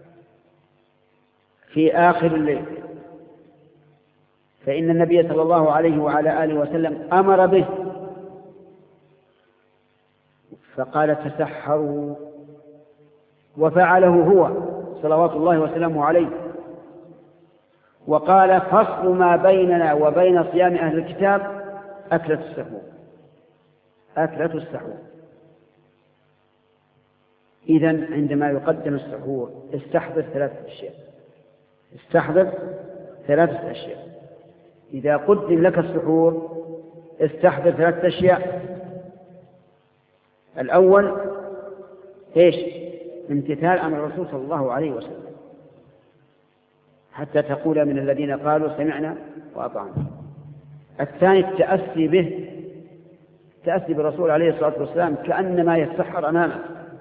في آخر الليل، فإن النبي صلى الله عليه وعلى آله وسلم أمر به فقال تسحروا، وفعله هو صلوات الله وسلامه عليه، وقال فصل ما بيننا وبين صيام أهل الكتاب أكلة السحور أكلة السحور. إذن عندما يقدم السحور استحضر ثلاثة أشياء استحضر ثلاثة أشياء إذا قدم لك السحور استحضر ثلاثة أشياء. الأول إيش؟ امتثال أمر الرسول صلى الله عليه وسلم، حتى تقول من الذين قالوا سمعنا وأطعنا. الثاني التأسي به، التأسي بالرسول عليه الصلاة والسلام كأنما يتسحر أمامه.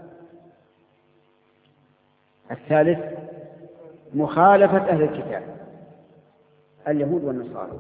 الثالث مخالفة أهل الكتاب اليهود والنصارى.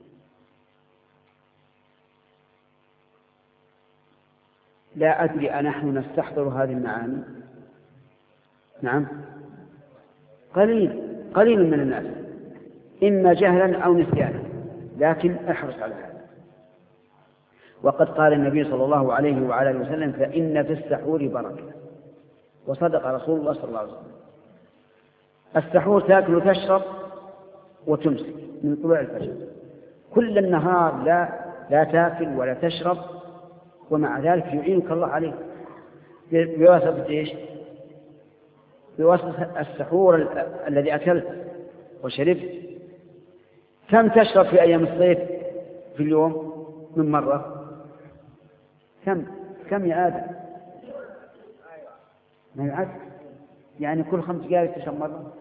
لا أدري أنحن نستحضر هذه المعاني؟ نعم، قليل قليل من الناس، إما جهلا أو نسيانا، لكن احرص على هذا. وقد قال النبي صلى الله عليه وعلى اله وسلم فإن في السحور بركة، وصدق رسول الله صلى الله عليه وسلم. السحور تأكل وتشرب وتمسك من طلوع الفجر، كل النهار لا لا تأكل ولا تشرب، ومع ذلك يعينك الله عليه بواسطة إيش؟ بواسطة السحور الذي أكلت وشربت. كم تشرب في أيام الصيف في اليوم من مرة؟ كم كم يا آدم؟ ما يعد، يعني كل خمس دقائق تشرب مرة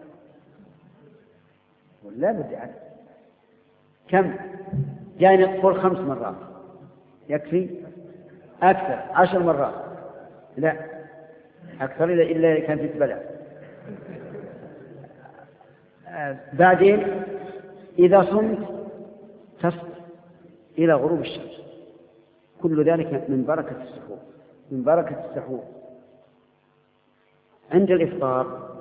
ولا بدي عد؟ كم؟ يعني كل خمس مرات يكفي؟ أكثر، عشر مرات؟ لا أكثر إلا كان في بلاء. بعدين إذا صمت تصل إلى غروب الشمس، كل ذلك من بركة السحور من بركة السحور. عند الإفطار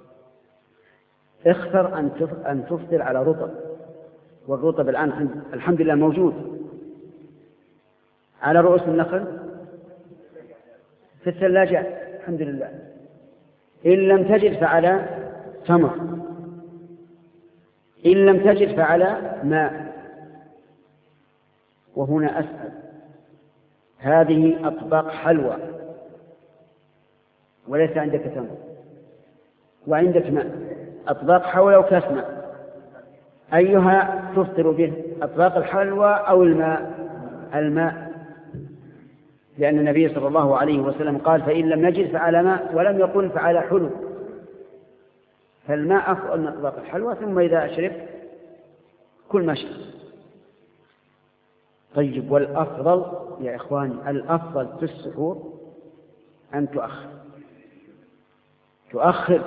اختر أن تفطر على رطب، والرطب الآن الحمد لله موجود على رؤوس النخل في الثلاجات الحمد لله. إن لم تجد فعلى تمر، إن لم تجد فعلى ماء. وهنا أسأل، هذه أطباق حلوى وليس عندك تمر وعندك ماء، أطباق حلوى وكاس ماء، أيها تفطر به؟ أطباق الحلوى أو الماء؟ الماء، لأن النبي صلى الله عليه وسلم قال فإن لم نجد فعلى ماء، ولم يقل فعلى حلو. فالماء أفضل من أطباق الحلوى، ثم إذا أشربت كل ما شئت. طيب، والأفضل يا إخواني، الأفضل في السحور أن تؤخر تؤخر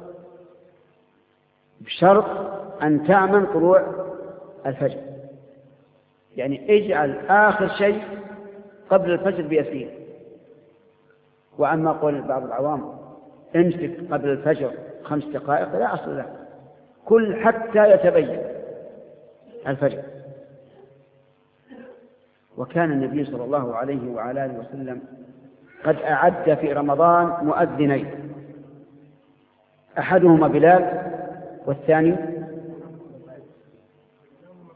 بشرط أن تعمل طلوع الفجر، يعني اجعل آخر شيء قبل الفجر بيسير. وأما قول بعض العوام امسك قبل الفجر خمس دقائق، لا أصل له، كل حتى يتبين الفجر. وكان النبي صلى الله عليه وعلى آله وسلم قد أعد في رمضان مؤذنين، أحدهما بلال والثاني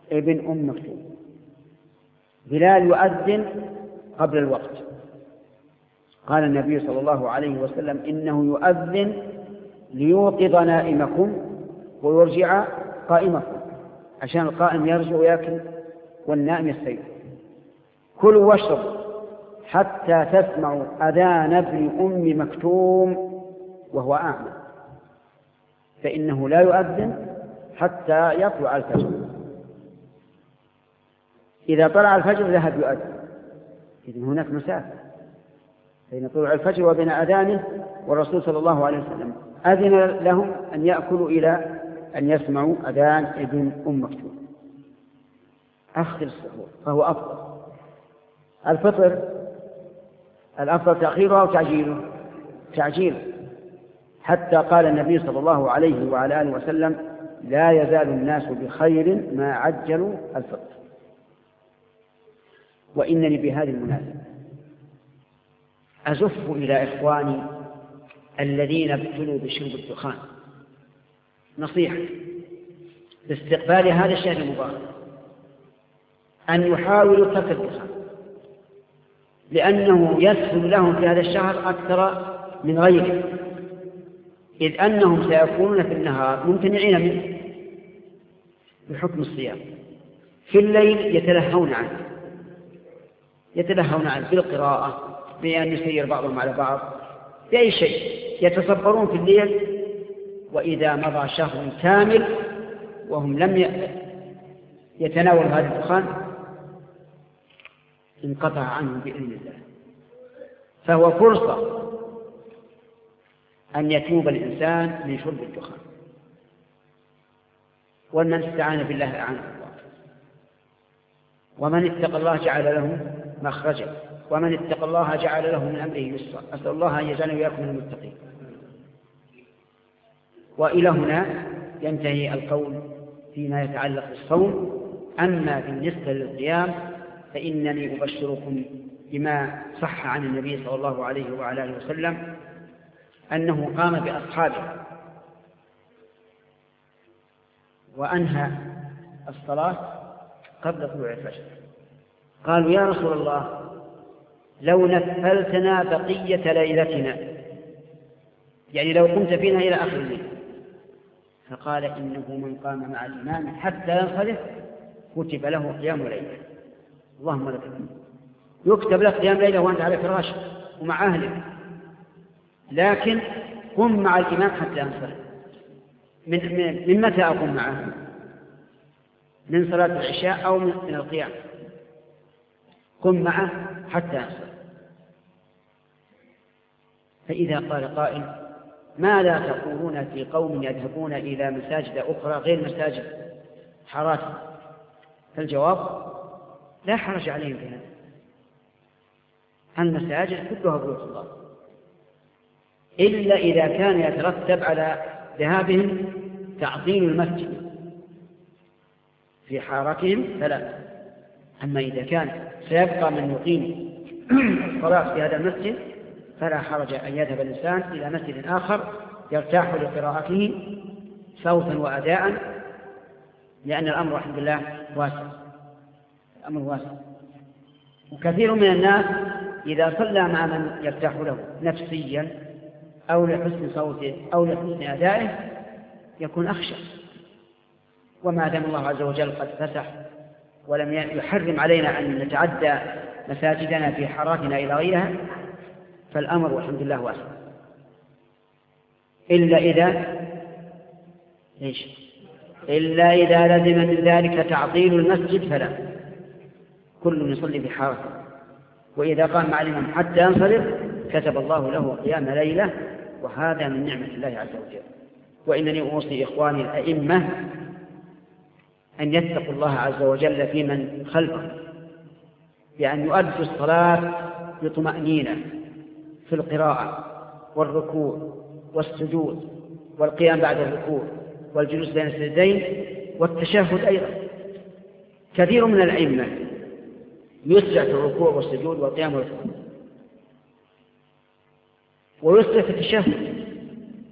ابن أم مكتوم. بلال يؤذن قبل الوقت. قال النبي صلى الله عليه وسلم إنه يؤذن ليوقظ نائمكم ويرجع قائمكم، عشان القائم يرجع ويأكل والنائم يستيقظ. كلوا واشربوا حتى تسمعوا أذان ابن أم مكتوم وهو أعمى، فإنه لا يؤذن حتى يطلع الفجر. إذا طلع الفجر ذهب يؤذن، إذن هناك مسافة بين طلوع الفجر وبين أذانه، والرسول صلى الله عليه وسلم أذن لهم أن يأكلوا إلى أن يسمعوا أذان ابن أم مكتوم. أخر السحور فهو أفضل. الفطر الأفضل تأخيره أو تعجيله؟ تعجيله، حتى قال النبي صلى الله عليه وعلى آله وسلم لا يزال الناس بخير ما عجلوا الفطر. وإنني بهذه المناسبة أزف إلى إخواني الذين ابتلوا بشرب الدخان نصيحة باستقبال هذا الشهر المبارك أن يحاولوا ترك الدخان، لأنه يسهل لهم في هذا الشهر أكثر من غيره، إذ أنهم سيكونون في النهار ممتنعين منه بحكم الصيام، في الليل يتلهون عنه يتلهون عنه بالقراءة، بأن يسير بعضهم على بعض، بأي شيء يتصبرون في الليل. وإذا مضى شهر كامل وهم لم يتناولوا هذا الدخان انقطع عنهم بإذن الله. فهو فرصة أن يتوب الإنسان من شرب الدخان، ومن استعان بالله أعانه الله، ومن اتقى الله جعل له مخرجا، ومن اتقى الله جعل له من أمره يسرا. أسأل الله أن يجعلنا وإياكم من المتقين. وإلى هنا ينتهي القول فيما يتعلق بالصوم. أما بالنسبة للقيام فإنني أبشركم بما صح عن النبي صلى الله عليه وعلى آله وسلم أنه قام بأصحابه وأنهى الصلاة قبل طلوع الفجر. قالوا يا رسول الله لو نفلتنا بقية ليلتنا، يعني لو قمت فينا إلى آخر الليل. فقال إنه من قام مع الإمام حتى ينصرف كتب له قيام ليلة. اللهم لك الحمد. يكتب لك قيام ليلة وأنت على فراشك ومع أهلك، لكن قم مع الإمام حتى ينصرف. من, من, من متى أقوم معه؟ من صلاة العشاء أو من, من القيام. قم معه حتى ينصرف. فإذا قال قائل ماذا تقولون في قوم يذهبون إلى مساجد أخرى غير مساجد حراتهم؟ فالجواب لا حرج عليهم في هذا. المساجد كلها بيوت الله، إلا إذا كان يترتب على ذهابهم تعطيل المسجد في حارتهم فلا. أما إذا كان سيبقى من يقيم الصلاة في هذا المسجد فلا حرج أن يذهب الإنسان إلى مسجد آخر يرتاح لقراءته صوتا وأداء، لأن الأمر الحمد لله واسع. الأمر واسع. وكثير من الناس إذا صلى مع من يرتاح له نفسيا أو لحسن صوته أو لحسن أدائه يكون أخشى. وما دام الله عز وجل قد فتح ولم يحرم علينا أن نتعدى مساجدنا في حاراتنا إلى غيرها فالأمر والحمد لله واسع. إلا إذا إيش؟ إلا إذا لزم من ذلك تعطيل المسجد فلا. كل يصلي في حارته، وإذا قام مع الإمام حتى ينصرف كتب الله له قيام ليلة، وهذا من نعمة الله عز وجل. وإنني أوصي إخواني الأئمة أن يتقوا الله عز وجل في من خلفه بأن يؤدوا الصلاة بطمأنينة في القراءة والركوع والسجود والقيام بعد الركوع والجلوس بين السجدين والتشهد أيضا. كثير من الأئمة يسرع في الركوع والسجود والقيام والركوع ويسرع في التشهد،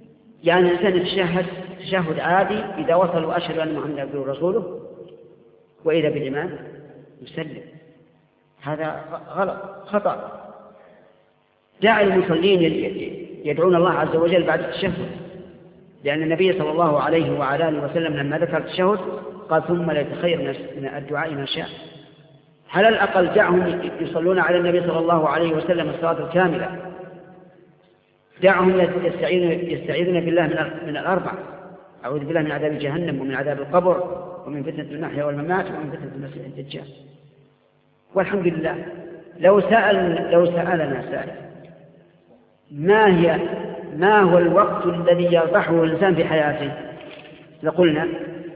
يعني الإنسان يتشهد تشهد عادي إذا وصلوا أشهد أن محمدا عبده ورسوله وإذا بالإمام يسلم، هذا غلط خطأ. دع المصلين يدعون الله عز وجل بعد التشهد، لأن النبي صلى الله عليه وعلى آله وسلم لما ذكر التشهد قال ثم ليتخير من الدعاء ما شاء. على الأقل دعهم يصلون على النبي صلى الله عليه وسلم الصلاة الكاملة، دعهم يستعيذون بالله من الأربع: أعوذ بالله من عذاب جهنم ومن عذاب القبر ومن فتنة المحيا والممات ومن فتنة المسيح الدجال. والحمد لله. لو سأل لو سألنا سائل ما هي ما هو الوقت الذي يربحه الإنسان في حياته، لقلنا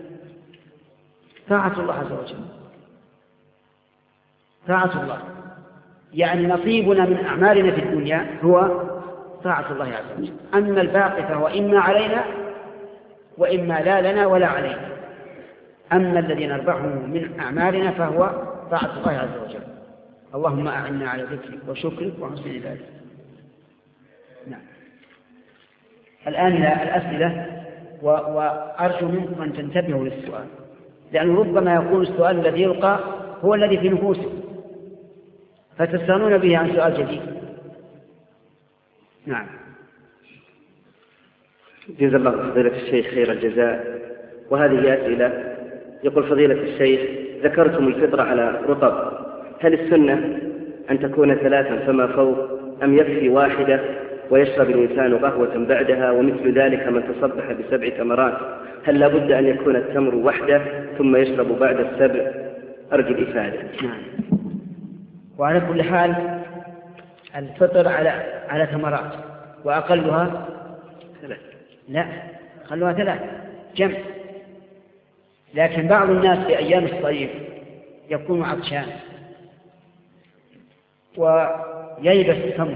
طاعة الله عز وجل، طاعة الله. يعني نصيبنا من أعمالنا في الدنيا هو طاعة الله عز وجل، أما الباقي فهو إما علينا وإما لا لنا ولا علينا. أما الذي نربحه من أعمالنا فهو طاعة الله عز وجل. اللهم أعنا على ذكرك وشكرك وحسن عبادتك. نعم. الآن الأسئلة، وأرجو منكم أن تنتبهوا للسؤال، لأنه ربما يكون السؤال الذي يلقى هو الذي في نفوسكم فتستغنون به عن سؤال جديد. نعم. جزا الله فضيلة الشيخ خير الجزاء. وهذه أسئلة. يقول فضيلة الشيخ: ذكرتم الفطر على رطب، هل السنة أن تكون ثلاثا فما فوق أم يكفي واحدة ويشرب الإنسان قهوة بعدها ومثل ذلك من تصبح بسبع تمرات؟ هل لا بد أن يكون التمر وحده ثم يشرب بعد السبع؟ أرجو الإفادة. نعم. وعلى كل حال الفطر على على تمرات، وأقلها ثلاث. لا، أقلها ثلاث جمع. لكن بعض الناس في أيام الصيف يكون عطشان ويلبس التمر،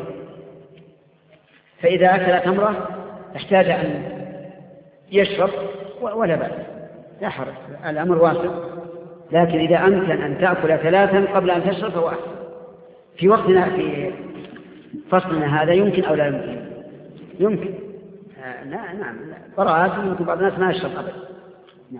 فإذا أكل تمرة احتاج أن يشرب ولا بأس، لا حرج، الأمر واسع. لكن إذا أمكن أن تأكل ثلاثا قبل أن تشرب فهو أحسن. في وقتنا في فصلنا هذا يمكن أو لا يمكن؟ يمكن. آه نعم. براءات يمكن بعض الناس ما يشرب أبدا. نعم.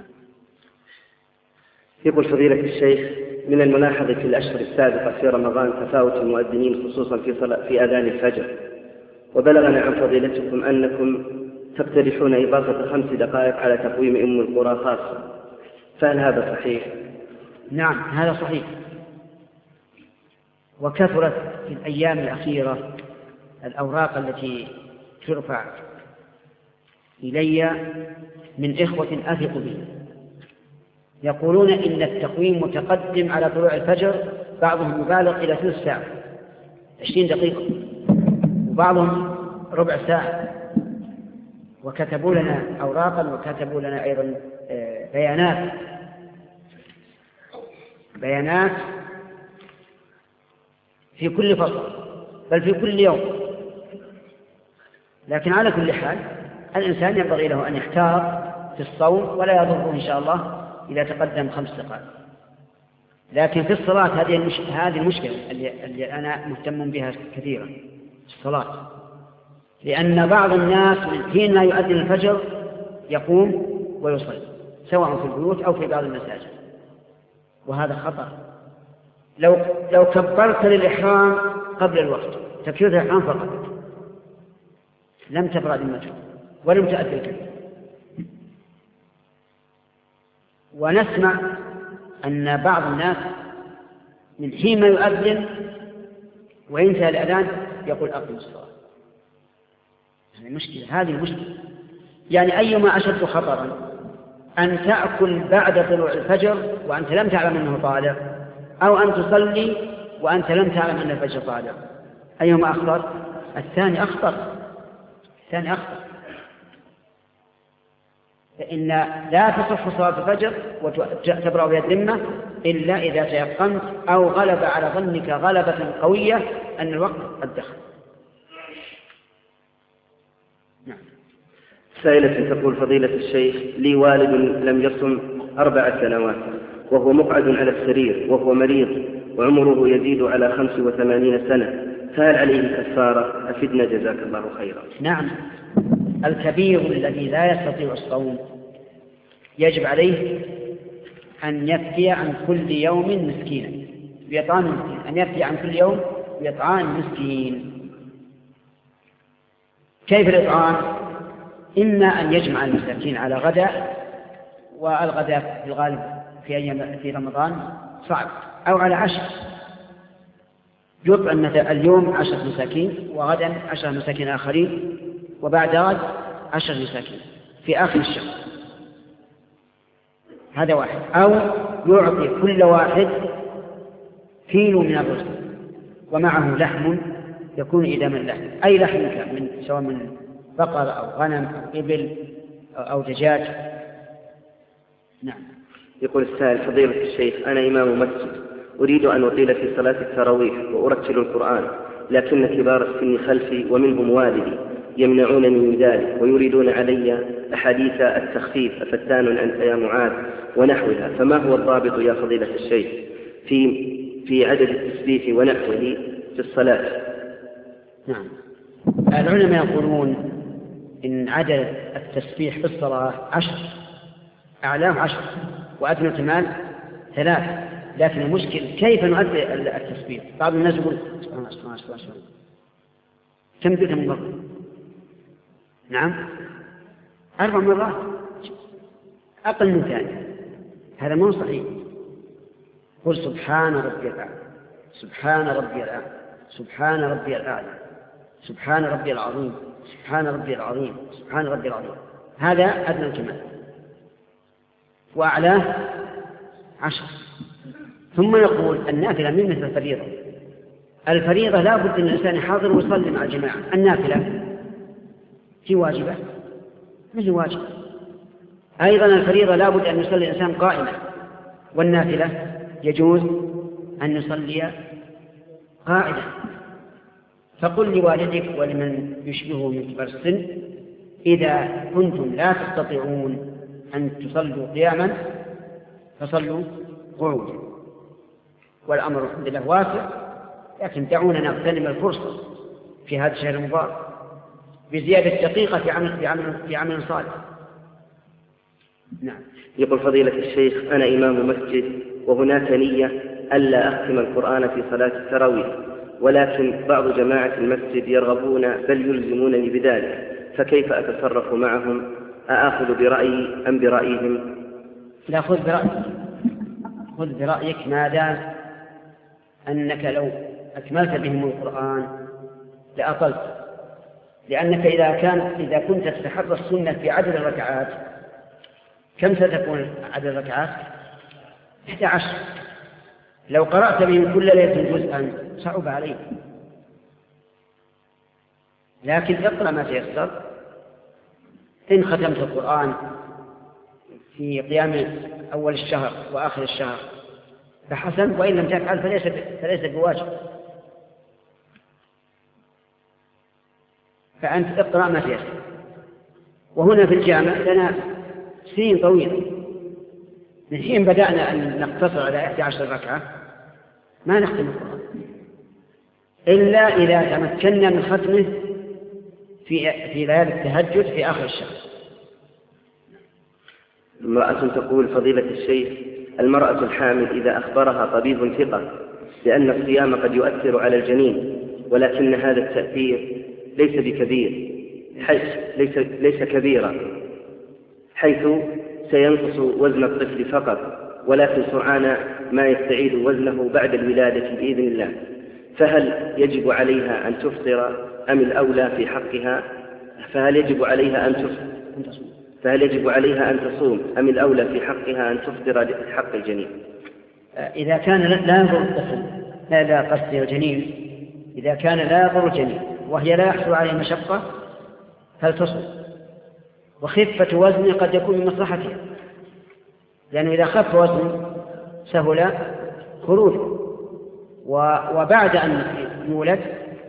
يقول فضيلة الشيخ: من الملاحظ في الأشهر السابقة في رمضان تفاوت المؤذنين خصوصا في صلاة في أذان الفجر، وبلغنا عن فضيلتكم أنكم تقترحون إضافة خمس دقائق على تقويم أم القرى خاصة، فهل هذا صحيح؟ نعم هذا صحيح. وكثرت في الأيام الأخيرة الأوراق التي ترفع إلي من إخوة أثق به يقولون إن التقويم متقدم على طلوع الفجر، بعضهم يبالغ إلى ثلث ساعة عشرين دقيقة، وبعضهم ربع ساعة. وكتبوا لنا أوراقا وكتبوا لنا أيضا بيانات بيانات في كل فصل بل في كل يوم. لكن على كل حال الإنسان ينبغي له أن يختار في الصوم، ولا يضره إن شاء الله إذا تقدم خمس دقائق. لكن في الصلاة هذه المش... هذه المشكلة اللي... اللي أنا مهتم بها كثيرا، الصلاة. لأن بعض الناس حين ما يؤذن الفجر يقوم ويصلي سواء في البيوت أو في بعض المساجد، وهذا خطأ. لو لو كبرت للإحرام قبل الوقت تكبيرة الإحرام فقط لم تبرأ ذمته ولم تؤدي الكلمة. ونسمع أن بعض الناس من حين ما يؤذن وينتهي الأذان يقول أقم الصلاة. هذه مشكلة هذه مشكلة يعني أيما أشد خطرا، أن تأكل بعد طلوع الفجر وأنت لم تعلم أنه طالع، أو أن تصلي وأنت لم تعلم أن الفجر طالع. أيهما أخطر؟ الثاني أخطر الثاني أخطر فإن لا تصح صلاة الفجر وتبرأ بها الذمة إلا إذا تيقنت أو غلب على ظنك غلبة قوية أن الوقت قد دخل. نعم. سائلة تقول فضيلة الشيخ: لي والد لم يصم أربع سنوات وهو مقعد على السرير وهو مريض وعمره يزيد على خمس وثمانين سنة، فهل عليه كفارة؟ أفدنا جزاك الله خيرا. نعم. الكبير الذي لا يستطيع الصوم يجب عليه أن يفدي عن كل يوم مسكينا بإطعام مسكين، أن يفدي عن كل يوم بإطعام مسكين. كيف الإطعام؟ إما أن يجمع المساكين على غداء، والغداء في الغالب في أيام في رمضان صعب، أو على عشر، يطعم مثلا اليوم عشرة مساكين، وغدا عشرة مساكين آخرين، وبعد غد عشر مساكين في آخر الشهر. هذا واحد. أو يعطي كل واحد كيلو من الرزق ومعه لحم يكون إدام اللحم، أي لحم كان، من سواء من بقر أو غنم أو إبل أو دجاج. نعم. يقول السائل: فضيلة الشيخ، أنا إمام مسجد، أريد أن أطيل في صلاة التراويح وأرتل القرآن، لكن كبار السن خلفي ومنهم والدي يمنعونني من ذلك ويريدون علي أحاديث التخفيف: أفتان أنت يا معاذ ونحوها، فما هو الضابط يا فضيلة الشيخ في في عدد التسبيح ونحوه في الصلاة؟ نعم. العلماء يقولون إن عدد التسبيح في الصلاة عشر، أعلاه عشر وأدنى كمال ثلاث، لكن المشكل كيف نؤدي التسبيح. بعض الناس يقول سبحان الله سبحان الله سبحان الله، كم قلت من مرة؟ نعم، أربع مرات، أقل من ثانية. هذا مو صحيح. قل سبحان ربي الأعلى، سبحان ربي الأعلى، سبحان ربي الأعلى، سبحان ربي العظيم، سبحان ربي العظيم، سبحان ربي العظيم. هذا أدنى الكمال، وأعلاه عشر. ثم نقول النافلة من مثل الفريضة. الفريضة لا بد أن الإنسان حاضر ويصلي مع الجماعة. النافلة في واجبات مثل واجب. أيضا الفريضة لا بد أن يصلي الإنسان قائما، والنافلة يجوز أن يصلي قاعدا. فقل لوالدك ولمن يشبهه من كبار السن: إذا كنتم لا تستطيعون أن تصلوا قياما فصلوا قعودا. والأمر الحمد لله واسع، لكن دعونا نغتنم الفرصة في هذا الشهر المبارك بزيادة دقيقة في عمل, في عمل, في عمل صالح. نعم. يقول فضيلة الشيخ: أنا إمام مسجد وهناك نية ألا أختم القرآن في صلاة التراويح، ولكن بعض جماعة المسجد يرغبون بل يلزمونني بذلك، فكيف أتصرف معهم؟ أأخذ برأيي أم برأيهم؟ لا، خذ برأيك، خذ برأيك ما دام أنك لو أكملت بهم القرآن لأطلت، لأنك إذا كان إذا كنت تستحب السنة في عدد الركعات، كم ستكون عدد الركعات؟ إحدى عشر. لو قرأت بهم كل ليلة جزءا صعب عليك، لكن اقرأ ما تيسر. إن ختمت القرآن في قيام أول الشهر وآخر الشهر فحسن، وإن لم تفعل فليس فليس بواجب. فأنت اقرأ ما تيسر. وهنا في الجامع لنا سنين طويلة، من حين بدأنا أن نقتصر على إحدى عشر ركعة ما نختم القرآن إلا إذا تمكنا من ختمه في في ليالي التهجد في آخر الشهر. امرأة تقول: فضيلة الشيخ، المرأة الحامل إذا أخبرها طبيب ثقة بأن الصيام قد يؤثر على الجنين، ولكن هذا التأثير ليس بكبير، حيث ليس ليس كبيرا، حيث سينقص وزن الطفل فقط، ولكن سرعان ما يستعيد وزنه بعد الولادة بإذن الله، فهل يجب عليها أن تفطر أم الأولى في حقها؟ فهل يجب عليها أن تفطر فهل يجب عليها أن تصوم أم الأولى في حقها أن تفطر لحق الجنين؟ إذا كان لا يضر الطفل، لا لا قصد الجنين، إذا كان لا يضر الجنين وهي لا يحصل عليه مشقة فلتصوم. وخفة وزن قد يكون من مصلحتها، لأنه إذا خف وزن سهل خروجه، وبعد أن يولد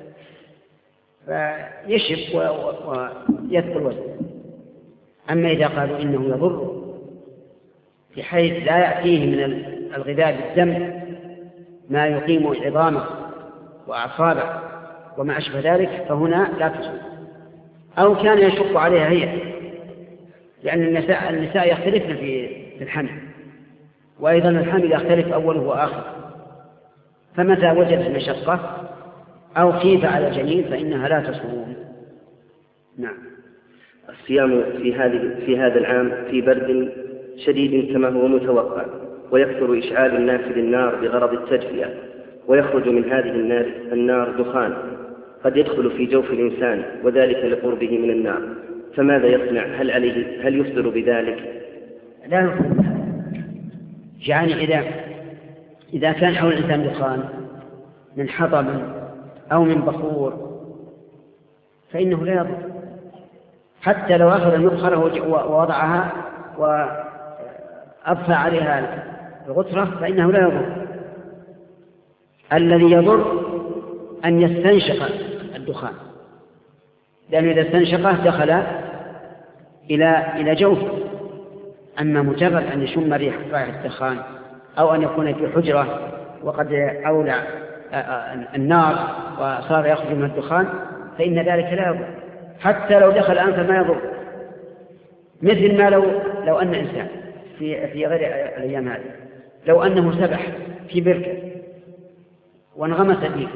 فيشب ويثقل وزنه. أما إذا قالوا إنه يضر بحيث لا يأتيه من الغذاء بالدم ما يقيم عظامه وأعصابه وما أشبه ذلك فهنا لا تصوم. أو كان يشق عليها هي، لأن النساء, النساء يختلفن في الحمل، وأيضا الحمل يختلف أوله وآخره، فمتى وجدت مشقة أو خيف على الجنين فإنها لا تصوم. نعم. الصيام في هذه في هذا العام في برد شديد كما هو متوقع، ويكثر إشعال الناس للنار بغرض التدفئة، ويخرج من هذه النار, النار دخان قد يدخل في جوف الإنسان وذلك لقربه من النار، فماذا يصنع؟ هل عليه هل يفطر بذلك؟ لا يفطر. يعني إذا إذا كان حول الإنسان دخان من حطب أو من بخور فإنه لا يضر، حتى لو أخذ المبخرة ووضعها وأضفى عليها الغترة فإنه لا يضر. الذي يضر أن يستنشق الدخان، لأنه إذا استنشقه دخل إلى إلى جوفه. أما مجرد أن يشم ريحة الدخان أو أن يكون في حجرة وقد أولع النار وصار يخرج من الدخان فإن ذلك لا يضر، حتى لو دخل أنفه ما يضر. مثل ما لو لو أن إنسان في في غير الأيام هذه لو أنه سبح في بركة وانغمس فيه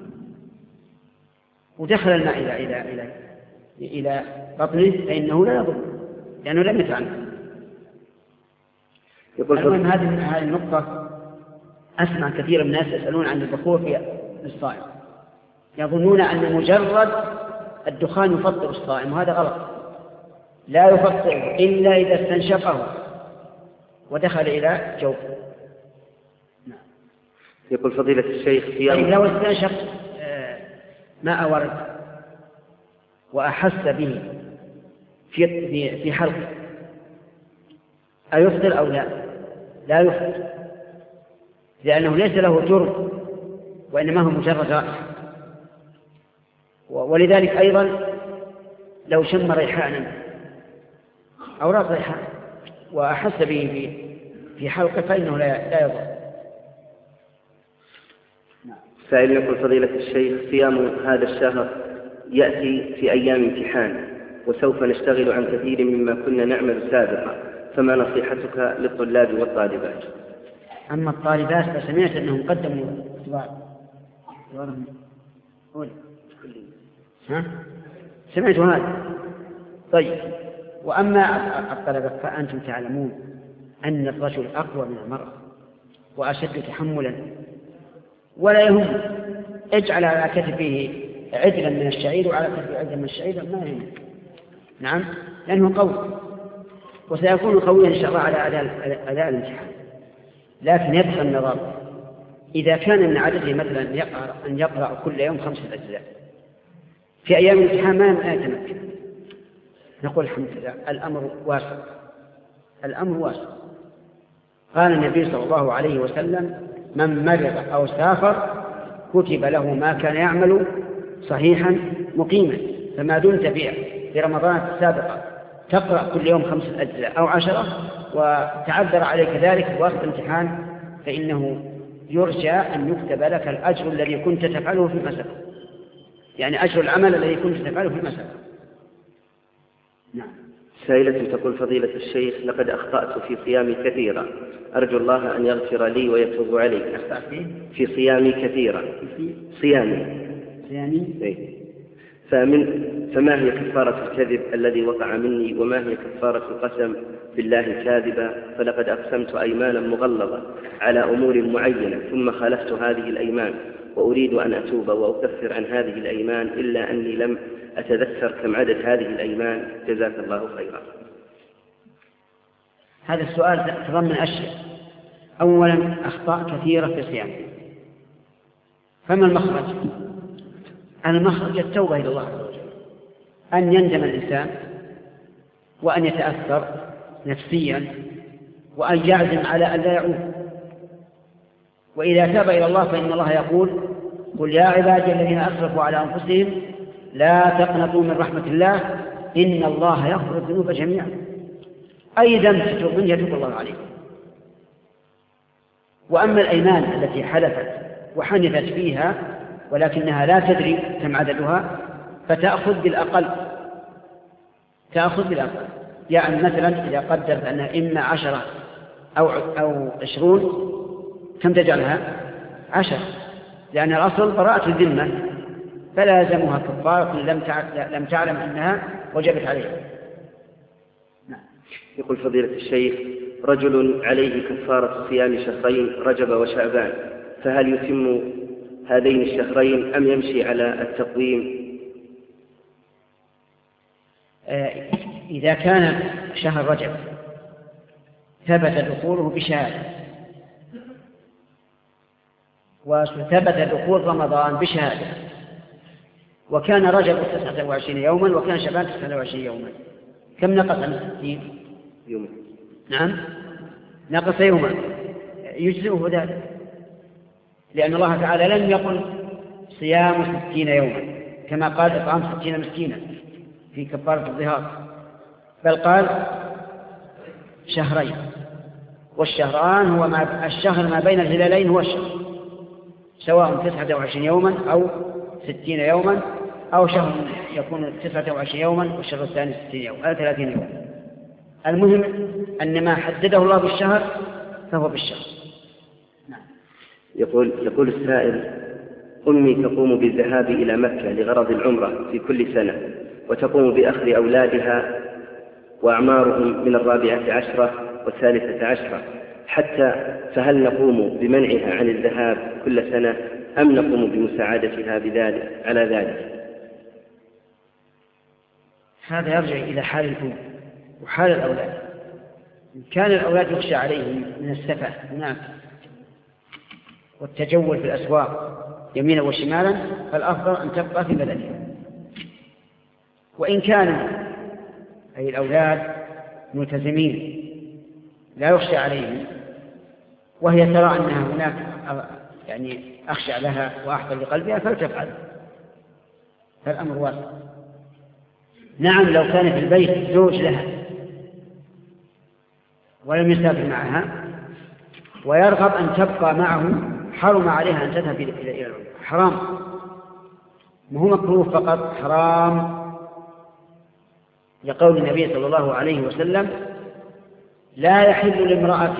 ودخل الماء إلى إلى إلى إلى بطنه فإنه لا يضر لأنه لم يتعنف. المهم هذه هذه النقطة أسمع كثير من الناس يسألون عن البخور في الصائم، يظنون أن مجرد الدخان يفطر الصائم، وهذا غلط. لا يفطر إلا إذا استنشقه ودخل إلى جوفه. يقول فضيلة الشيخ صيام لو استنشق ماء ورد وأحس به في في في حلقه أيفطر أو لا؟ لا يفطر، لأنه ليس له جرم وإنما هو مجرد رائحة. ولذلك أيضا لو شم ريحانا أو رأى ريحان وأحس به في في حلقه فإنه لا لا يضر. سائل يقول فضيلة الشيخ صيام هذا الشهر يأتي في أيام امتحان وسوف نشتغل عن كثير مما كنا نعمل سابقا، فما نصيحتك للطلاب والطالبات؟ أما الطالبات فسمعت أنهم قدموا اختبار. قول. ها؟ سمعت هذا. طيب، وأما الطلبة فأنتم تعلمون أن الرجل أقوى من المرأة وأشد تحملا، ولا يهم اجعل على كتفه عدلا من الشعير وعلى كتفه عدلا من الشعير ما يهم. نعم، لأنه قوي وسيكون قويا إن شاء الله على أداء الامتحان. لكن يبقى النظر إذا كان من عادته مثلا يقرأ أن يقرأ كل يوم خمسة أجزاء في أيام الامتحان ما يتمكن، نقول الحمد لله الأمر واسع، الأمر واسع. قال النبي صلى الله عليه وسلم من مرض أو سافر كتب له ما كان يعمل صحيحا مقيما. فما دمت في رمضان السابقة تقرأ كل يوم خمسة أجزاء أو عشرة وتعذر عليك ذلك وقت امتحان فإنه يرجى أن يكتب لك الأجر الذي كنت تفعله في المسألة، يعني أجر العمل الذي كنت تفعله في المسألة. نعم. سائلة تقول فضيلة الشيخ لقد أخطأت في صيامي كثيرا، أرجو الله أن يغفر لي ويتوب علي. أخطأت في صيامي كثيرا في صيامي صيامي إيه. فمن فما هي كفارة الكذب الذي وقع مني، وما هي كفارة القسم بالله كاذبا؟ فلقد أقسمت أيمانا مغلظة على أمور معينة ثم خالفت هذه الأيمان وأريد أن أتوب وأكفر عن هذه الأيمان إلا أني لم أتذكر كم عدد هذه الأيمان. جزاك الله خيرا. هذا السؤال تضمن أشياء. أولا أخطاء كثيرة في صيامه، فما المخرج؟ المخرج التوبة إلى الله عز وجل، أن يندم الإنسان وأن يتأثر نفسيا وأن يعزم على أن لا يعود. وإذا تاب إلى الله فإن الله يقول قل يا عبادي الذين أسرفوا على أنفسهم لا تقنطوا من رحمة الله إن الله يغفر الذنوب جميعا. أي ذنب تتوب منه يتوب الله عليه. وأما الأيمان التي حلفت وحنثت فيها ولكنها لا تدري كم عددها فتأخذ بالأقل، تأخذ بالأقل. يعني مثلا إذا قدرت أنها إما عشرة أو أو عشرون كم تجعلها؟ عشر، لأن الأصل براءة الذمة، فلازمها كفارة لم لم تعلم أنها وجبت عليها. نعم. يقول فضيلة الشيخ: رجل عليه كفارة صيام شهرين رجب وشعبان، فهل يتم هذين الشهرين أم يمشي على التقويم؟ إذا كان شهر رجب ثبت دخوله بشهادة، وثبت دخول رمضان بشهادة، وكان رجب تسعة وعشرين يوما وكان شعبان تسعة وعشرين يوما، كم نقص عن ستين يوما؟ نعم، نقص يوما، يجزئه ذلك، لأن الله تعالى لم يقل صيام ستين يوما كما قال إطعام ستين مسكينا في كفارة الظهار، بل قال شهرين، والشهران هو ما الشهر ما بين الهلالين هو الشهر، سواء تسعة وعشرين يوما أو ستين يوما، أو شهر يكون تسعة وعشرين يوما والشهر الثاني ستين يوما أو ثلاثين يوما. المهم أن ما حدده الله بالشهر فهو بالشهر. نعم. يقول يقول السائل: أمي تقوم بالذهاب إلى مكة لغرض العمرة في كل سنة، وتقوم بأخذ أولادها وأعمارهم من الرابعة عشرة والثالثة عشرة حتى، فهل نقوم بمنعها عن الذهاب كل سنة أم نقوم بمساعدتها بذلك على ذلك؟ هذا يرجع إلى حال الأم وحال الأولاد. إن كان الأولاد يخشى عليهم من السفة هناك والتجول في الأسواق يمينا وشمالا، فالأفضل أن تبقى في بلدها. وإن كانوا أي الأولاد ملتزمين لا يخشى عليهم وهي ترى أنها هناك يعني أخشى لها وأحفظ لقلبها فلتفعل، فالأمر واسع. نعم، لو كان في البيت زوج لها ولم يسافر معها ويرغب أن تبقى معه حرم عليها أن تذهب إلى العمرة، حرام، ما هو مكروه فقط، حرام، لقول النبي صلى الله عليه وسلم: لا يحل لامرأة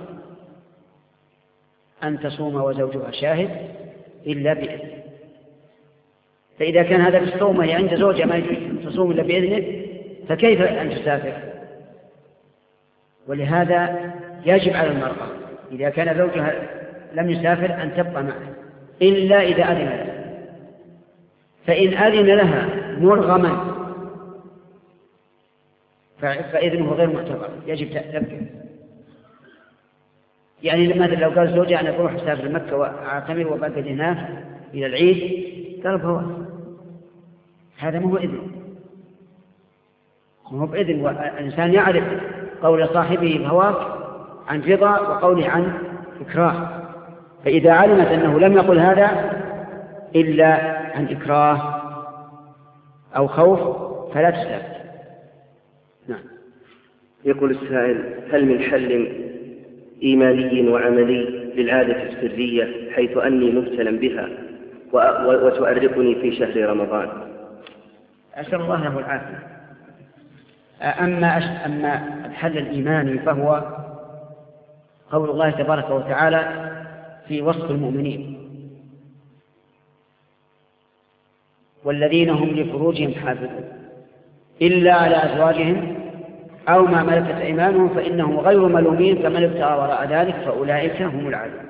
أن تصوم وزوجها شاهد إلا بإذنه. فإذا كان هذا بالصوم وهي عند زوجها ما يجوز تصوم إلا بإذنه، فكيف أن تسافر؟ ولهذا يجب على المرأة إذا كان زوجها لم يسافر أن تبقى معه إلا إذا أذن لها، فإن أذن لها مرغما فإذنه غير معتبر، يجب تبقى. يعني مثلا لو قال زوجها أنا أروح أسافر مكة وأعتمر وبقى هناك إلى العيد، قال هو هذا ما هو إذن، ما هو بإذن. والإنسان يعرف قول صاحبه بهواك عن رضا وقوله عن إكراه، فإذا علمت أنه لم يقل هذا إلا عن إكراه أو خوف فلا تسافر. نعم. يقول السائل: هل من حل إيماني وعملي للعادة السرية حيث أني مبتلا بها وتؤرقني في شهر رمضان؟ أسأل الله له العافية. أما أما الحل الإيماني فهو قول الله تبارك وتعالى في وصف المؤمنين: والذين هم لفروجهم حافظون إلا على أزواجهم أو ما ملكت أيمانهم فإنهم غير ملومين، فمن ابتغى وراء ذلك فأولئك هم العادون.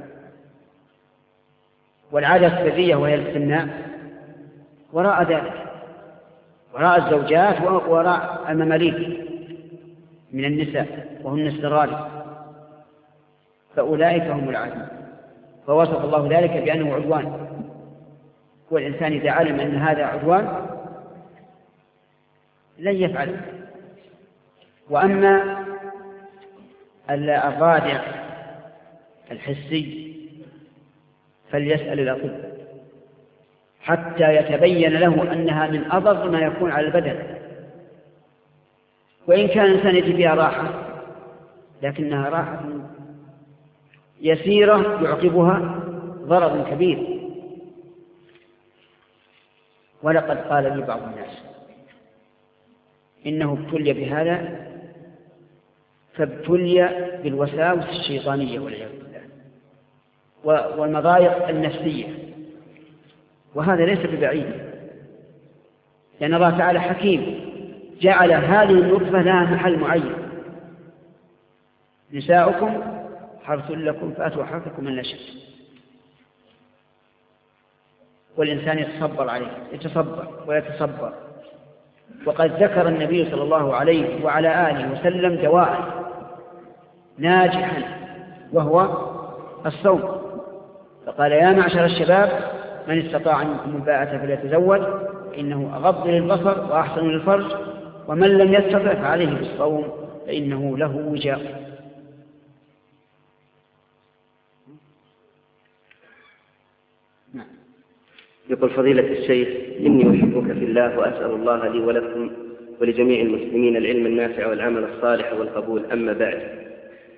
والعادة السرية وهي الاستمناء وراء ذلك، وراء الزوجات وراء المماليك من النساء وهن السراري، فأولئك هم العادون. فوصف الله ذلك بأنه عدوان، والإنسان إذا علم أن هذا عدوان لن يفعل. وأما الرادع الحسي فليسأل الأطباء حتى يتبين له أنها من أضر ما يكون على البدن. وإن كان الإنسان يجي فيها راحة لكنها راحة يسيرة يعقبها ضرر كبير. ولقد قال لي بعض الناس إنه ابتلي بهذا فابتلي بالوساوس الشيطانية والعياذ بالله والمضايق النفسية، وهذا ليس ببعيد، لأن الله تعالى حكيم جعل هذه النطفة لها محل معين. نساؤكم حرث لكم فأتوا حرثكم من شئتم، والإنسان يتصبر عليه، يتصبر ويتصبر. وقد ذكر النبي صلى الله عليه وعلى آله وسلم دواء ناجحا وهو الصوم، فقال: يا معشر الشباب من استطاع منكم الباءة فليتزوج إنه أغض للبصر وأحسن للفرج، ومن لم يستطع فعليه بالصوم فإنه له وجاء. يقول فضيلة الشيخ: إني أحبك في الله وأسأل الله لي ولكم ولجميع المسلمين العلم النافع والعمل الصالح والقبول، أما بعد،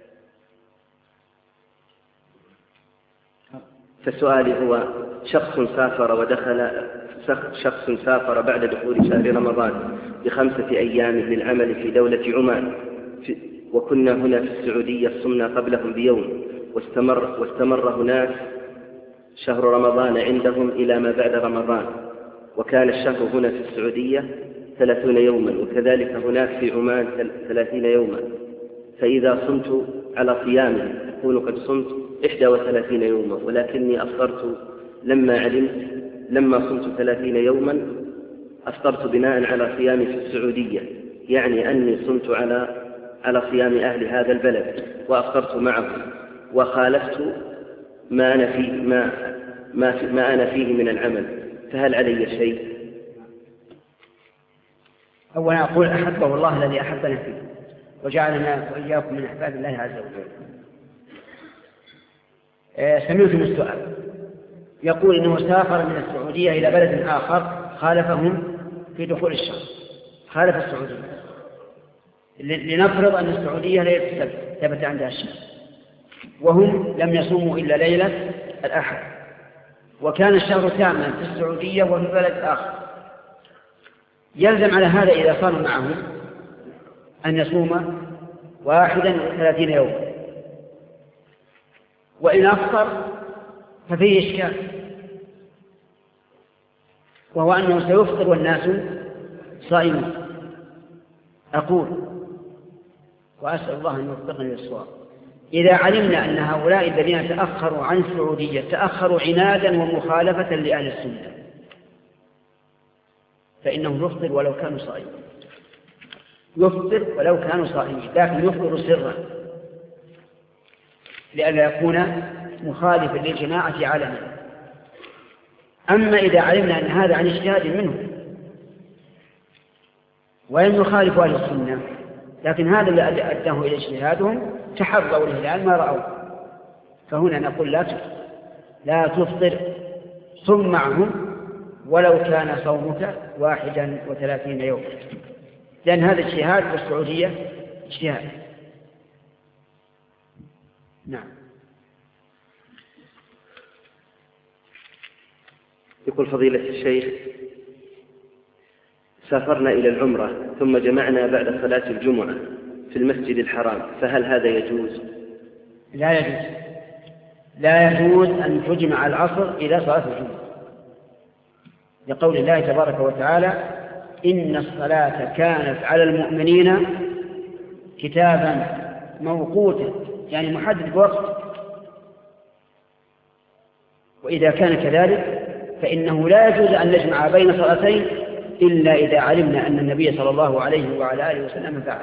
فسؤالي هو: شخص سافر ودخل شخص سافر بعد دخول شهر رمضان بخمسة أيام للعمل في دولة عمان، وكنا هنا في السعودية صمنا قبلهم بيوم، واستمر, واستمر هناك شهر رمضان عندهم إلى ما بعد رمضان، وكان الشهر هنا في السعودية ثلاثون يوما، وكذلك هناك في عمان ثلاثين يوما، فإذا صمت على صيامه أكون قد صمت إحدى وثلاثين يوما، ولكني أفطرت لما علمت لما صمت ثلاثين يوما أفطرت بناء على صيامي في السعودية، يعني أني صمت على على صيام أهل هذا البلد وأفطرت معهم، وخالفت ما أنا فيه ما ما, ما أنا فيه من العمل، فهل علي شيء؟ أولا أقول: أحبه الله الذي أحبنا فيه وجعلنا وإياكم من أحباب الله عز وجل. سمعتم السؤال يقول إنه سافر من السعودية إلى بلد آخر خالفهم في دخول الشهر، خالف السعودية، لنفرض أن السعودية ليلة ثبت عندها الشهر، وهم لم يصوموا إلا ليلة الأحد، وكان الشهر تاما في السعودية وفي بلد آخر. يلزم على هذا إذا صار معهم أن يصوم واحدا وثلاثين يوما، وإن أفطر ففيه إشكال، وهو أنه سيفطر والناس صائمون. أقول وأسأل الله أن يوفقني للصواب: إذا علمنا أن هؤلاء الذين تأخروا عن السعودية تأخروا عنادا ومخالفة لأهل السنة فإنهم يفطر ولو كانوا صائمين، يفطر ولو كانوا صائمين، لكن يفطر سرا لئلا يكون مخالفا للجماعة علنا. أما إذا علمنا أن هذا عن اجتهاد منه ولم يخالف أهل السنة، لكن هذا الذي أداه إلى اجتهادهم تحروا الهلال ما رأوا، فهنا نقول لا تفطر لا تفطر صم معهم ولو كان صومك واحدا وثلاثين يوما، لأن هذا اجتهاد والسعودية اجتهاد. نعم. يقول فضيلة الشيخ: سافرنا إلى العمرة ثم جمعنا بعد صلاة الجمعة في المسجد الحرام، فهل هذا يجوز؟ لا يجوز، لا يجوز أن تجمع العصر إلى صلاة الجمعة، لقول الله تبارك وتعالى: إن الصلاة كانت على المؤمنين كتابا موقوتا، يعني محدد بوقت. وإذا كان كذلك فإنه لا يجوز أن نجمع بين صلاتين إلا إذا علمنا أن النبي صلى الله عليه وعلى آله وسلم فعل.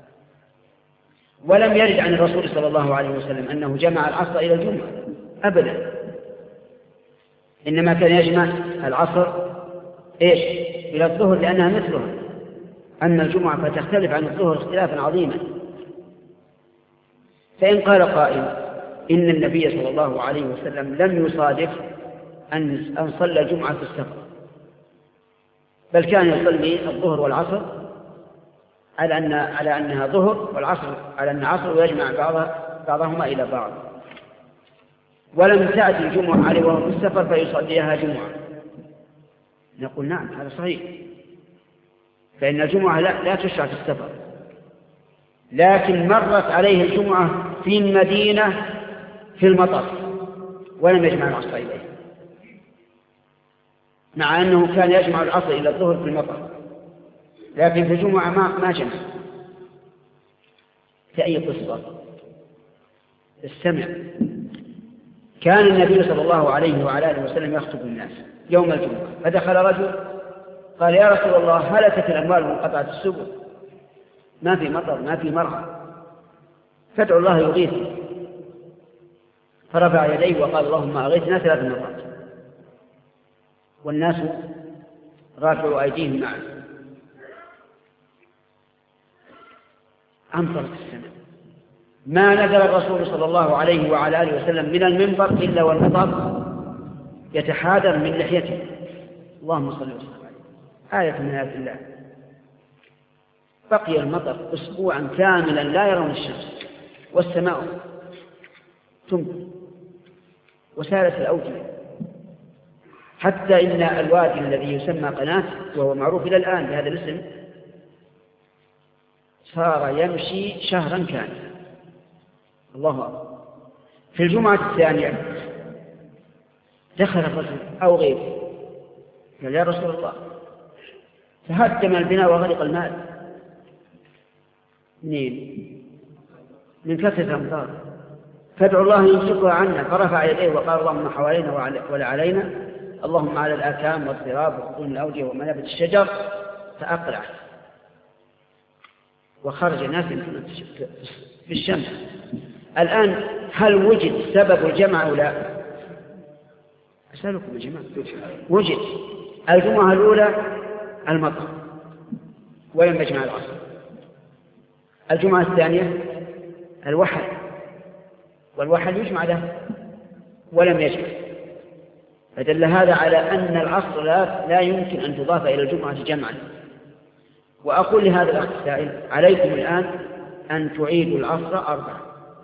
ولم يرد عن الرسول صلى الله عليه وسلم أنه جمع العصر إلى الجمعة أبدا، إنما كان يجمع العصر إيش إلى الظهر لأنها مثلها. أما الجمعة فتختلف عن الظهر اختلافا عظيما. فإن قال قائل إن النبي صلى الله عليه وسلم لم يصادف أن صلى الجمعة في السفر، بل كان يصلي الظهر والعصر على أن على أنها ظهر والعصر على أن عصر، ويجمع بعضها بعضهما إلى بعض، ولم تأتي الجمعة عليه وهو في السفر فيصليها جمعة. نقول نعم هذا صحيح، فإن الجمعة لا, لا تشرع في السفر، لكن مرت عليه الجمعة في المدينة في المطر ولم يجمع العصر إليه، مع أنه كان يجمع العصر إلى الظهر في المطر، لكن في الجمعة ما, ما جمع. في أي قصة؟ استمع. كان النبي صلى الله عليه وعلى آله وسلم يخطب الناس يوم الجمعة، فدخل رجل قال: يا رسول الله، هلكت الأموال وانقطعت السبل، ما في مطر ما في مرعى، فادعوا الله يغيث. فرفع يديه وقال: اللهم أغيثنا ثلاث مرات، والناس رافعوا أيديهم معه. أمطرت السماء، ما نزل الرسول صلى الله عليه وعلى آله وسلم من المنبر إلا والمطر يتحادر من لحيته. اللهم صل وسلم عليه. آية من آيات الله. بقي المطر أسبوعا كاملا لا يرون الشمس، والسماء تمطر وسالت الأوجه، حتى إن الوادي الذي يسمى قناة وهو معروف إلى الآن بهذا الاسم صار يمشي شهرا كاملا. الله أكبر. في الجمعة الثانية دخل الرجل أو غيره قال: يا رسول الله، تهدم البناء وغرق المال. منين؟ من كثرة الأمطار، فادعوا الله يمسكها عنا. فرفع يديه وقال: اللهم حوالينا ولا علينا، اللهم على الآكام والضراب وبطون الأودية ومنابت الشجر. فأقلعت وخرج ناس في الشمس. الآن هل وجد سبب الجمع أو لا؟ أسألكم يا جماعة. وجد. الجمعة الأولى المطر ولم يجمع العصر. الجمعة الثانية الوحل، والوحل يجمع له ولم يجمع. فدل هذا على أن العصر لا, لا يمكن أن تضاف إلى الجمعة جمعا. وأقول لهذا الأخ السائل: عليكم الآن أن تعيدوا العصر أربعا،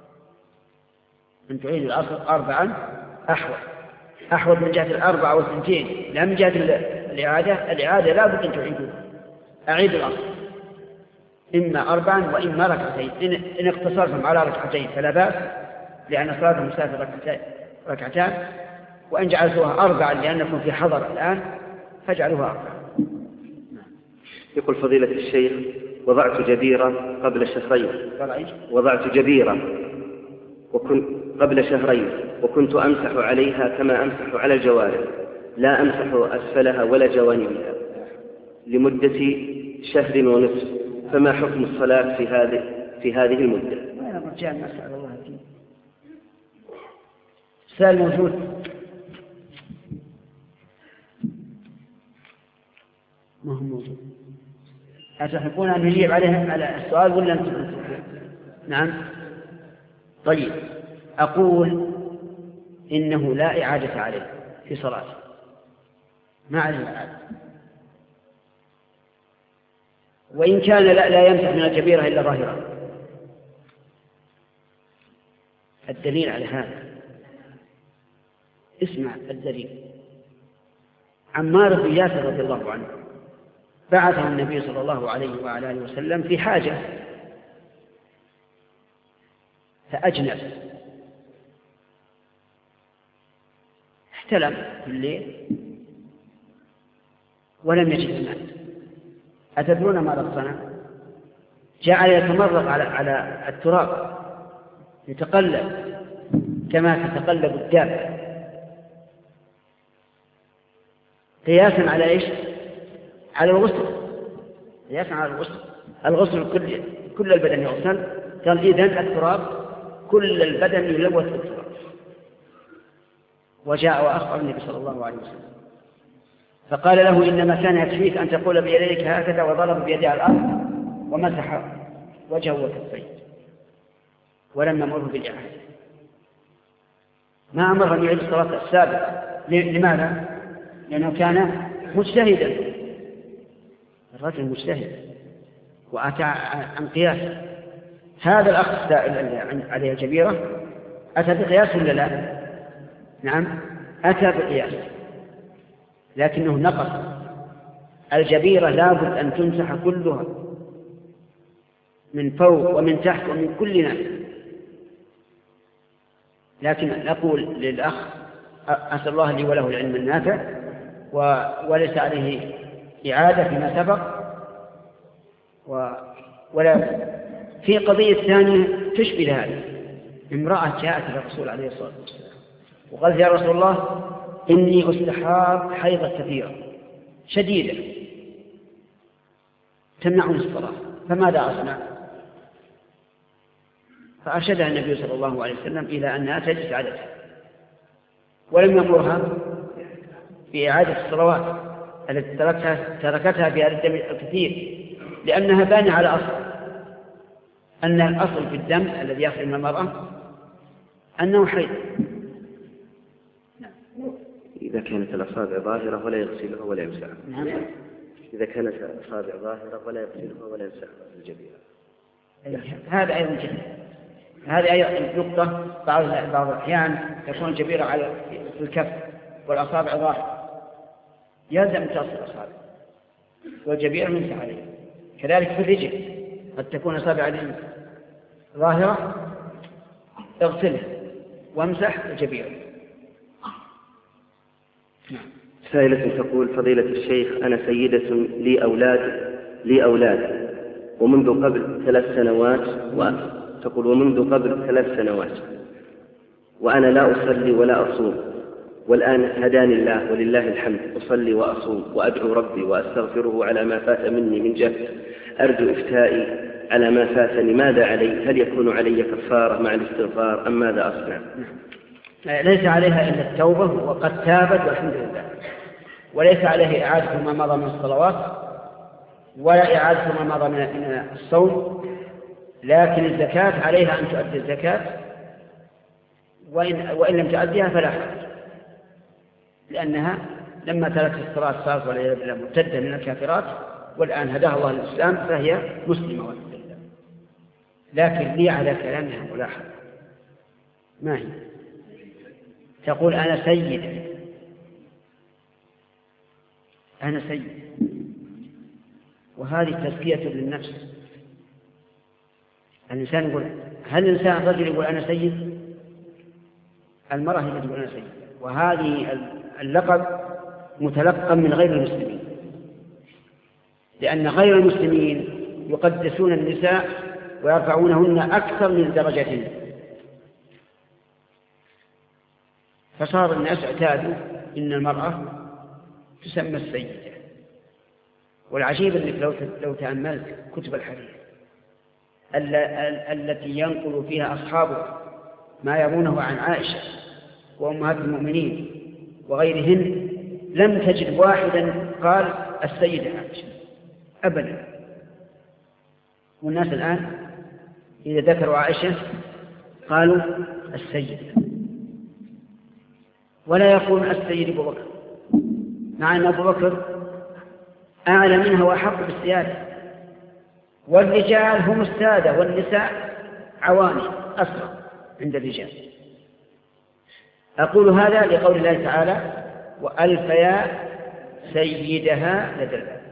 أن تعيدوا العصر أربعا أحوط أحوط من جهة الأربعة والثنتين، لا من جهة الإعادة. الإعادة لا بد أن تعيدوا. أعيدوا العصر إما أربعا وإما ركعتين. إن, إن اقتصرتم على ركعتين فلا بأس، لأن صلاة المسافر ركعتان، وإن جعلتوها أربعا لأنكم في حضر الآن فاجعلوها أربعا. يقول فضيلة الشيخ: وضعت جبيرة قبل شهرين وضعت جبيرة وكنت قبل شهرين وكنت أمسح عليها كما أمسح على الجوارح، لا أمسح أسفلها ولا جوانبها لمدة شهر ونصف، فما حكم الصلاة في هذه في هذه المدة؟ وين مرجع مسألة الله فيه؟ سؤال موجود. ما هو موجود. أتحبون أن نجيب عليه على السؤال ولا أنتم؟ نعم. طيب، أقول إنه لا إعادة عليه في صلاته، ما عليه إعادة. وإن كان لا, لا يمسح من الجبيرة إلا ظاهرا. الدليل على هذا، اسمع الدليل. عمار بن ياسر رضي الله عنه بعثه النبي صلى الله عليه وعلى آله وسلم في حاجة، فأجنب، احتلم في الليل ولم يجد الماء. أتدرون ماذا صنع؟ جعل يتمرغ على على التراب، يتقلب كما تتقلب الدابة، قياسا على ايش؟ على الغسل، قياسا على الغسل. الغسل كل كل البدن يغسل، قال إذن التراب كل البدن يلوث بالتراب. وجاء وأخبر النبي صلى الله عليه وسلم فقال له: إنما كان يكفيك أن تقول بيديك هكذا، وضرب بيديه على الأرض ومسح وجهه وكفيه، ولم يمره بالإعادة. ما أمره أن يعيد الصلاة السابقة. لماذا؟ لأنه كان مجتهدا، الرجل مجتهد وأتى عن قياس. هذا الأخ السائل عليه الجبيرة أتى بقياس ولا لا؟ نعم، أتى بقياس، لكنه نقص. الجبيرة لابد أن تمسح كلها، من فوق ومن تحت ومن كل ناحية. لكن نقول للأخ أسأل الله لي وله العلم النافع وليس عليه إعادة فيما سبق. ولا في قضية ثانية تشبه هذه. امرأة جاءت إلى الرسول عليه الصلاة والسلام وقالت: يا رسول الله إني أستحاض حيضة كثيرة شديدة تمنعني الصلاة، فماذا أصنع؟ فأرشدها النبي صلى الله عليه وسلم إلى أنها تجلس عادتها، ولم يأمرها بإعادة الصلوات التي تركتها, تركتها في هذا الدم الكثير، لأنها بانية على أصل أن الأصل في الدم الذي يخرج من المرأة أنه حيض. إذا كانت الأصابع ظاهرة ولا يغسلها ولا يمسحها. نعم. إذا كانت الأصابع ظاهرة ولا يغسلها ولا يمسحها الجبيرة. هذا أيضا جدا، هذه أيضا نقطة. بعض بعض الأحيان تكون الجبيرة على في الكف والأصابع ظاهرة، يلزم تصل الأصابع والجبيرة يمسح عليها. كذلك في الرجل قد تكون أصابع ظاهرة، اغسلها وامسح الجبيرة. سائلة تقول: فضيلة الشيخ، أنا سيدة لي أولاد لي أولاد ومنذ قبل ثلاث سنوات وتقول ومنذ قبل ثلاث سنوات وأنا لا أصلي ولا أصوم، والآن هداني الله ولله الحمد أصلي وأصوم وأدعو ربي وأستغفره على ما فات مني من جهد، أرجو إفتائي على ما فاتني، ماذا علي؟ هل يكون علي كفارة مع الاستغفار أم ماذا أصنع؟ ليس عليها إلا التوبة وقد تابت والحمد لله، وليس عليه إعادة ما مضى من الصلوات ولا إعادة ما مضى من الصوم، لكن الزكاة عليها أن تؤدي الزكاة، وإن, وإن لم تؤديها فلا حرج، لأنها لما تركت الصلاة صارت والعياذ بالله مرتدة من الكافرات، والآن هداها الله للإسلام فهي مسلمة والحمد لله. لكن لي على كلامها ملاحظة، ما هي؟ تقول: أنا سيدة أنا سيد، وهذه تزكية للنفس. الإنسان يقول، هل الإنسان رجل يقول أنا سيد؟ المرأة هي تقول أنا سيد، وهذه اللقب متلقى من غير المسلمين، لأن غير المسلمين يقدسون النساء ويرفعونهن أكثر من درجتهن، فصار الناس اعتادوا إن المرأة تسمى السيدة. والعجيب أنك لو لو تأملت كتب الحديث التي ينقل فيها أصحابه ما يرونه عن عائشة وأمهات المؤمنين وغيرهن، لم تجد واحدا قال السيدة عائشة أبدا. والناس الآن إذا ذكروا عائشة قالوا السيدة، ولا يقولون السيد أبو بكر، مع أن أبو بكر أعلى منها وأحق بالسيادة، والرجال هم السادة والنساء عواني أصغر عند الرجال. أقول هذا لقول الله تعالى: وألفيا سيدها لدى الباب.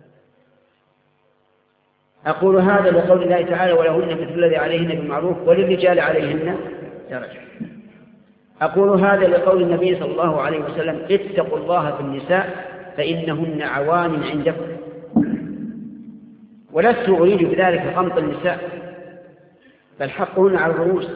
أقول هذا لقول الله تعالى: ولهن مثل الذي عليهن بالمعروف وللرجال عليهن درجة. أقول هذا لقول النبي صلى الله عليه وسلم: اتقوا الله في النساء فإنهن عوان عندكم. ولست أريد بذلك غمط النساء، بل حقهن على الرؤوس،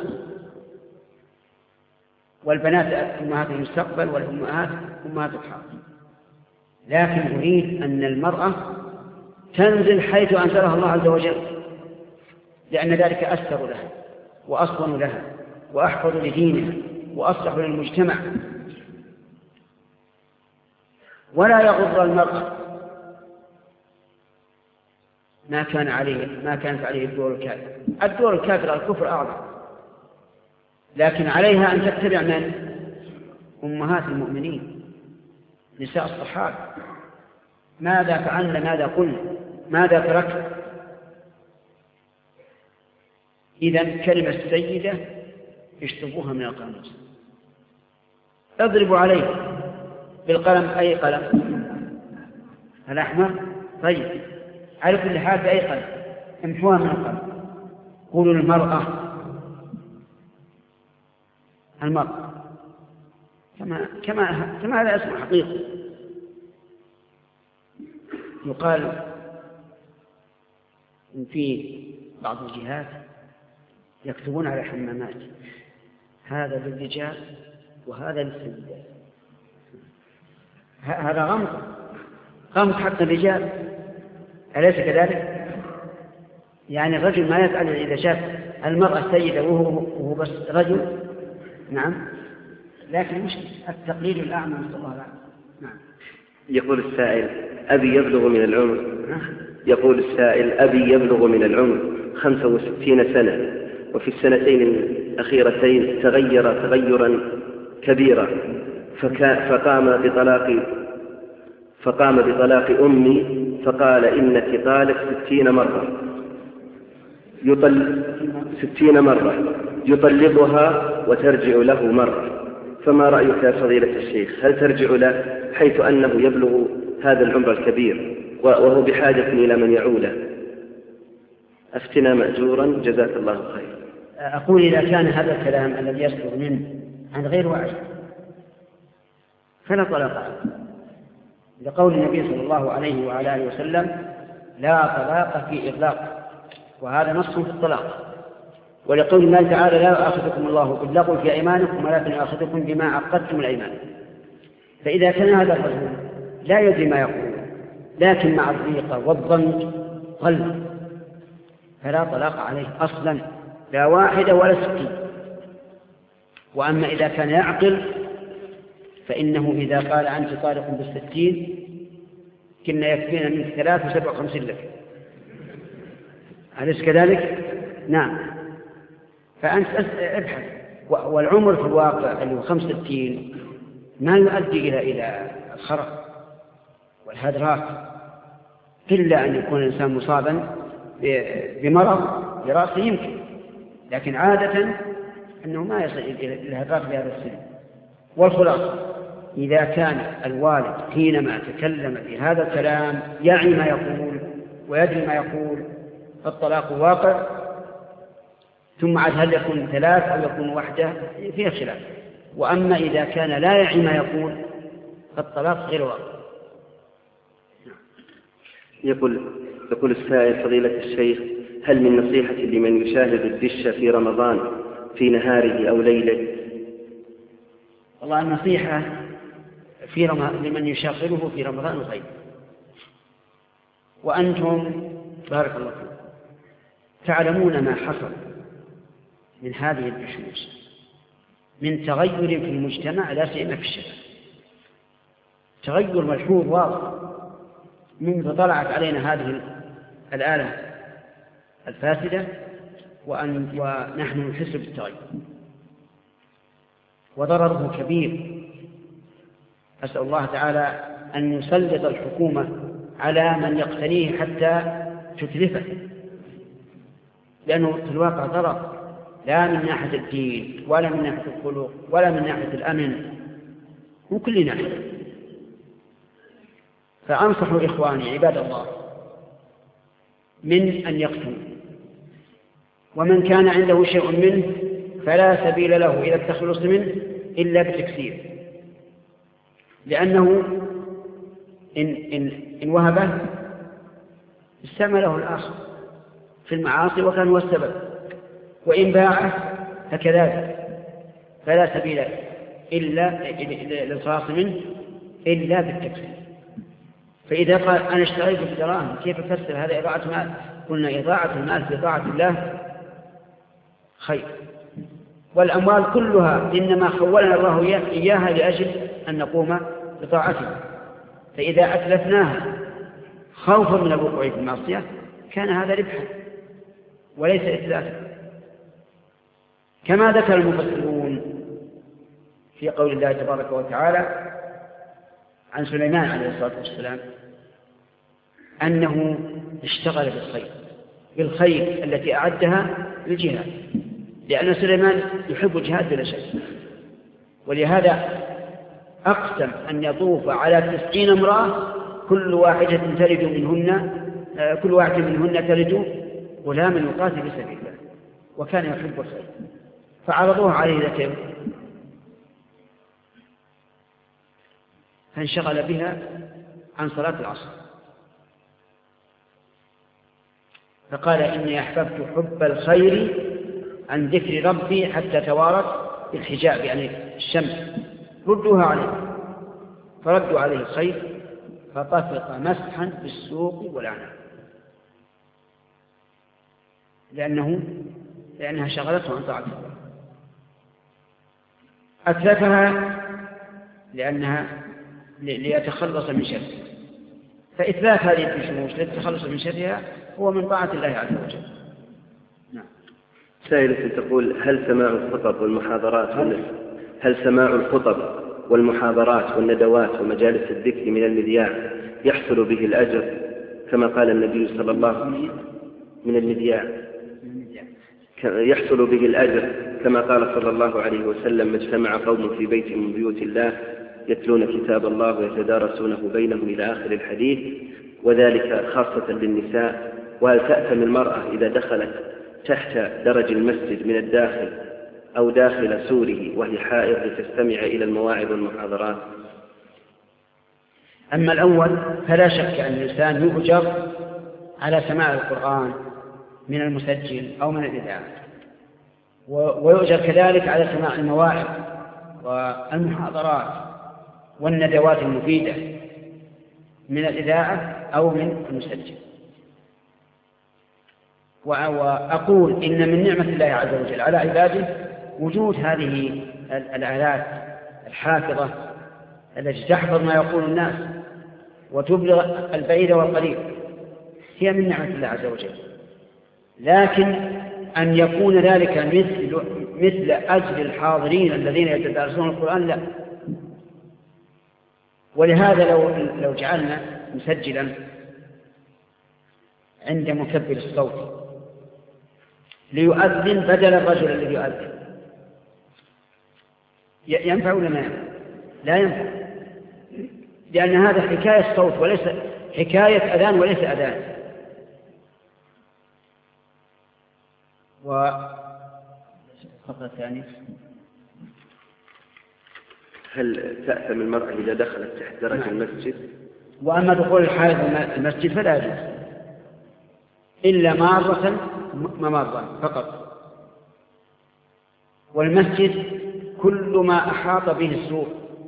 والبنات أمهات المستقبل والأمهات أمهات الحاضر. لكن أريد أن المرأة تنزل حيث أنزلها الله عز وجل، لأن ذلك أستر لها وأصون لها وأحفظ لدينها وأصلح للمجتمع. ولا يغض المرأة ما كان عليه ما كانت عليه الدور الكافر. الدور الكافر الكفر أعظم، لكن عليها أن تتبع من؟ أمهات المؤمنين نساء الصحابة. ماذا فعلن؟ ماذا قلن؟ ماذا تركن؟ إذن كلمة السيدة اشطبوها من القاموس، اضربوا عليه بالقلم. أي قلم؟ الأحمر؟ طيب، على كل حال بأي قلم امحوها من القلم. قولوا المرأة المرأة كما كما كما هذا اسم حقيقي. يقال إن في بعض الجهات يكتبون على حمامات هذا للرجال وهذا للسيدات. هذا غمض غمض حق الرجال، أليس كذلك؟ يعني الرجل ما يفعل إذا شاف المرأة سيدة وهو بس رجل. نعم، لكن مش التقليد الأعمى نسأل الله العافية. نعم. يقول السائل أبي يبلغ من العمر يقول السائل أبي يبلغ من العمر خمسة وستين سنة، وفي السنتين الأخيرتين تغير تغيرا كبيرا، فقام بطلاق فقام بطلاق أمي، فقال إنك طالق ستين مرة يطل ستين مرة يطلقها وترجع له مرة، فما رأيك يا فضيلة الشيخ؟ هل ترجع له حيث أنه يبلغ هذا العمر الكبير وهو بحاجة إلى من يعوله؟ أفتنا مأجورا جزاك الله خير. أقول إذا كان هذا الكلام الذي يصدر منه عن غير وعي فلا طلاق عليه، لقول النبي صلى الله عليه وعلى آله وسلم لا طلاق في إطلاق، وهذا نص في الطلاق. ولقول الله تعالى لا يؤاخذكم الله باللغو في أيمانكم ولكن يؤاخذكم بما عقدتم الأيمان. فإذا كان هذا الرجل لا يدري ما يقول لكن مع الضيقة والضنك قلب فلا طلاق عليه أصلا، لا واحدة ولا ستين. وأما إذا كان يعقل فإنه إذا قال أنت طالق بالستين كنا يكفينا من ثلاث وسبع وخمسين لك، أليس كذلك؟ نعم. فأنت ابحث، والعمر في الواقع اللي هو خمسة وستين ما يؤدي إلى إلى الخرق والهدراك إلا أن يكون الإنسان مصابا بمرض برأسه يمكن، لكن عادة أنه ما يصل إلى الهدراك بهذا السن. والخلاصة إذا كان الوالد حينما تكلم بهذا الكلام يعي ما يقول ويدري ما يقول فالطلاق واقع، ثم عاد هل يكون ثلاث أو يكون وحده فيه خلاف. وأما إذا كان لا يعي ما يقول فالطلاق غير واقع. يقول يقول السائل فضيلة الشيخ هل من نصيحة لمن يشاهد الدش في رمضان في نهاره أو ليله؟ والله النصيحة في رمضان لمن يشاغله في رمضان غير. وأنتم بارك الله فيكم تعلمون ما حصل من هذه الدشوش من تغير في المجتمع لا سيما في الشباب، تغير ملحوظ واضح منذ طلعت علينا هذه الآلة الفاسدة وأن ونحن نحس بالتغير، وضرره كبير. أسأل الله تعالى أن يسلط الحكومة على من يقتنيه حتى تتلفه، لأنه في الواقع ضرر لا من ناحية الدين ولا من ناحية الخلق ولا من ناحية الأمن، من كل ناحية. فأنصح إخواني عباد الله من أن يقتنوا، ومن كان عنده شيء منه فلا سبيل له إلى التخلص منه إلا بتكسير، لأنه إن, إن, إن وهبه استعمله الآخر في المعاصي وكان هو السبب، وإن باعه فكذلك، فلا سبيل إلا للخلاص منه إلا بالتكسير. فإذا قال أنا اشتريت بالدراهم كيف أفسر هذا إضاعة مال؟ قلنا إضاعة المال في طاعة الله خير، والأموال كلها إنما خولنا الله إياها لأجل أن نقوم بطاعته، فإذا أتلفناها خوفا من الوقوع في المعصية كان هذا ربحا وليس إتلافا، كما ذكر المفسرون في قول الله تبارك وتعالى عن سليمان عليه الصلاة والسلام أنه اشتغل بالخير بالخير التي أعدها للجهاد، لأن سليمان يحب الجهاد بلا شك، ولهذا أقسم أن يطوف على تسعين امرأة كل واحدة تلد منهن كل واحدة منهن تلد غلاما يقاتل في سبيل الله. وكان يحب الخير، فعرضوه عليه ذات يوم فانشغل بها عن صلاة العصر، فقال إني أحببت حب الخير عن ذكر ربي حتى توارت بالحجاب، يعني الشمس، ردوها عليه، فردوا عليه الخير فطفق مسحا بالسوق والأعناق، لأنه لأنها شغلته عن طاعة الله. أتلفها لأنها ليتخلص من شرها، فإتلاف هذه الجموش ليتخلص من شرها هو من طاعة الله عز وجل. نعم. سائلة تقول: هل سماع الخطب والمحاضرات هل, هل سماع الخطب والمحاضرات والندوات ومجالس الذكر من المذياع يحصل به الأجر كما قال النبي صلى الله عليه وسلم؟ من المذياع يحصل به الأجر كما قال صلى الله عليه وسلم: ما اجتمع قوم في بيت من بيوت الله يتلون كتاب الله ويتدارسونه بينهم إلى آخر الحديث، وذلك خاصة للنساء. وهل تأثم المرأة إذا دخلت تحت درج المسجد من الداخل أو داخل سوره وهي حائض لتستمع إلى المواعظ والمحاضرات؟ أما الأول فلا شك أن الإنسان يؤجر على سماع القرآن من المسجل أو من الإذاعة، ويؤجر كذلك على سماع المواعظ والمحاضرات والندوات المفيدة من الإذاعة أو من المسجل. وأقول إن من نعمة الله عز وجل على عباده وجود هذه الآلات الحافظة التي تحفظ ما يقول الناس وتبلغ البعيد والقريب، هي من نعمة الله عز وجل. لكن أن يكون ذلك مثل, مثل أجر الحاضرين الذين يتدارسون القرآن لا. ولهذا لو, لو جعلنا مسجلا عند مكبر الصوت ليؤذن بدل الرجل الذي يؤذن، ينفع ولا ما ينفع؟ لا ينفع، لأن هذا حكاية صوت وليس حكاية أذان وليس أذان. وفقرة ثانية: هل تأثم المرأة إذا دخلت تحت درج المسجد؟ وأما دخول الحائض المسجد فلا يجوز إلا مرة ممرة فقط. والمسجد كل ما أحاط به السور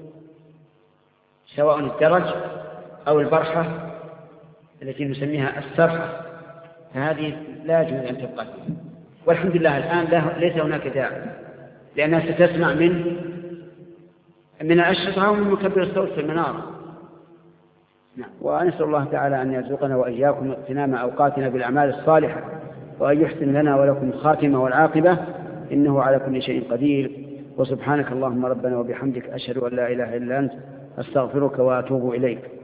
سواء الدرج أو البرحة التي نسميها السرحة، فهذه لا يجوز أن تبقى فيها. والحمد لله الآن ليس هناك داعي، لأنها ستسمع من من الأشرطة ومن مكبر الصوت في المنارة. نعم. ونسأل الله تعالى أن يرزقنا وإياكم اغتنام أوقاتنا بالأعمال الصالحة، وأن يحسن لنا ولكم الخاتمة والعاقبة، إنه على كل شيء قدير. وسبحانك اللهم ربنا وبحمدك أشهد أن لا إله إلا أنت أستغفرك وأتوب إليك.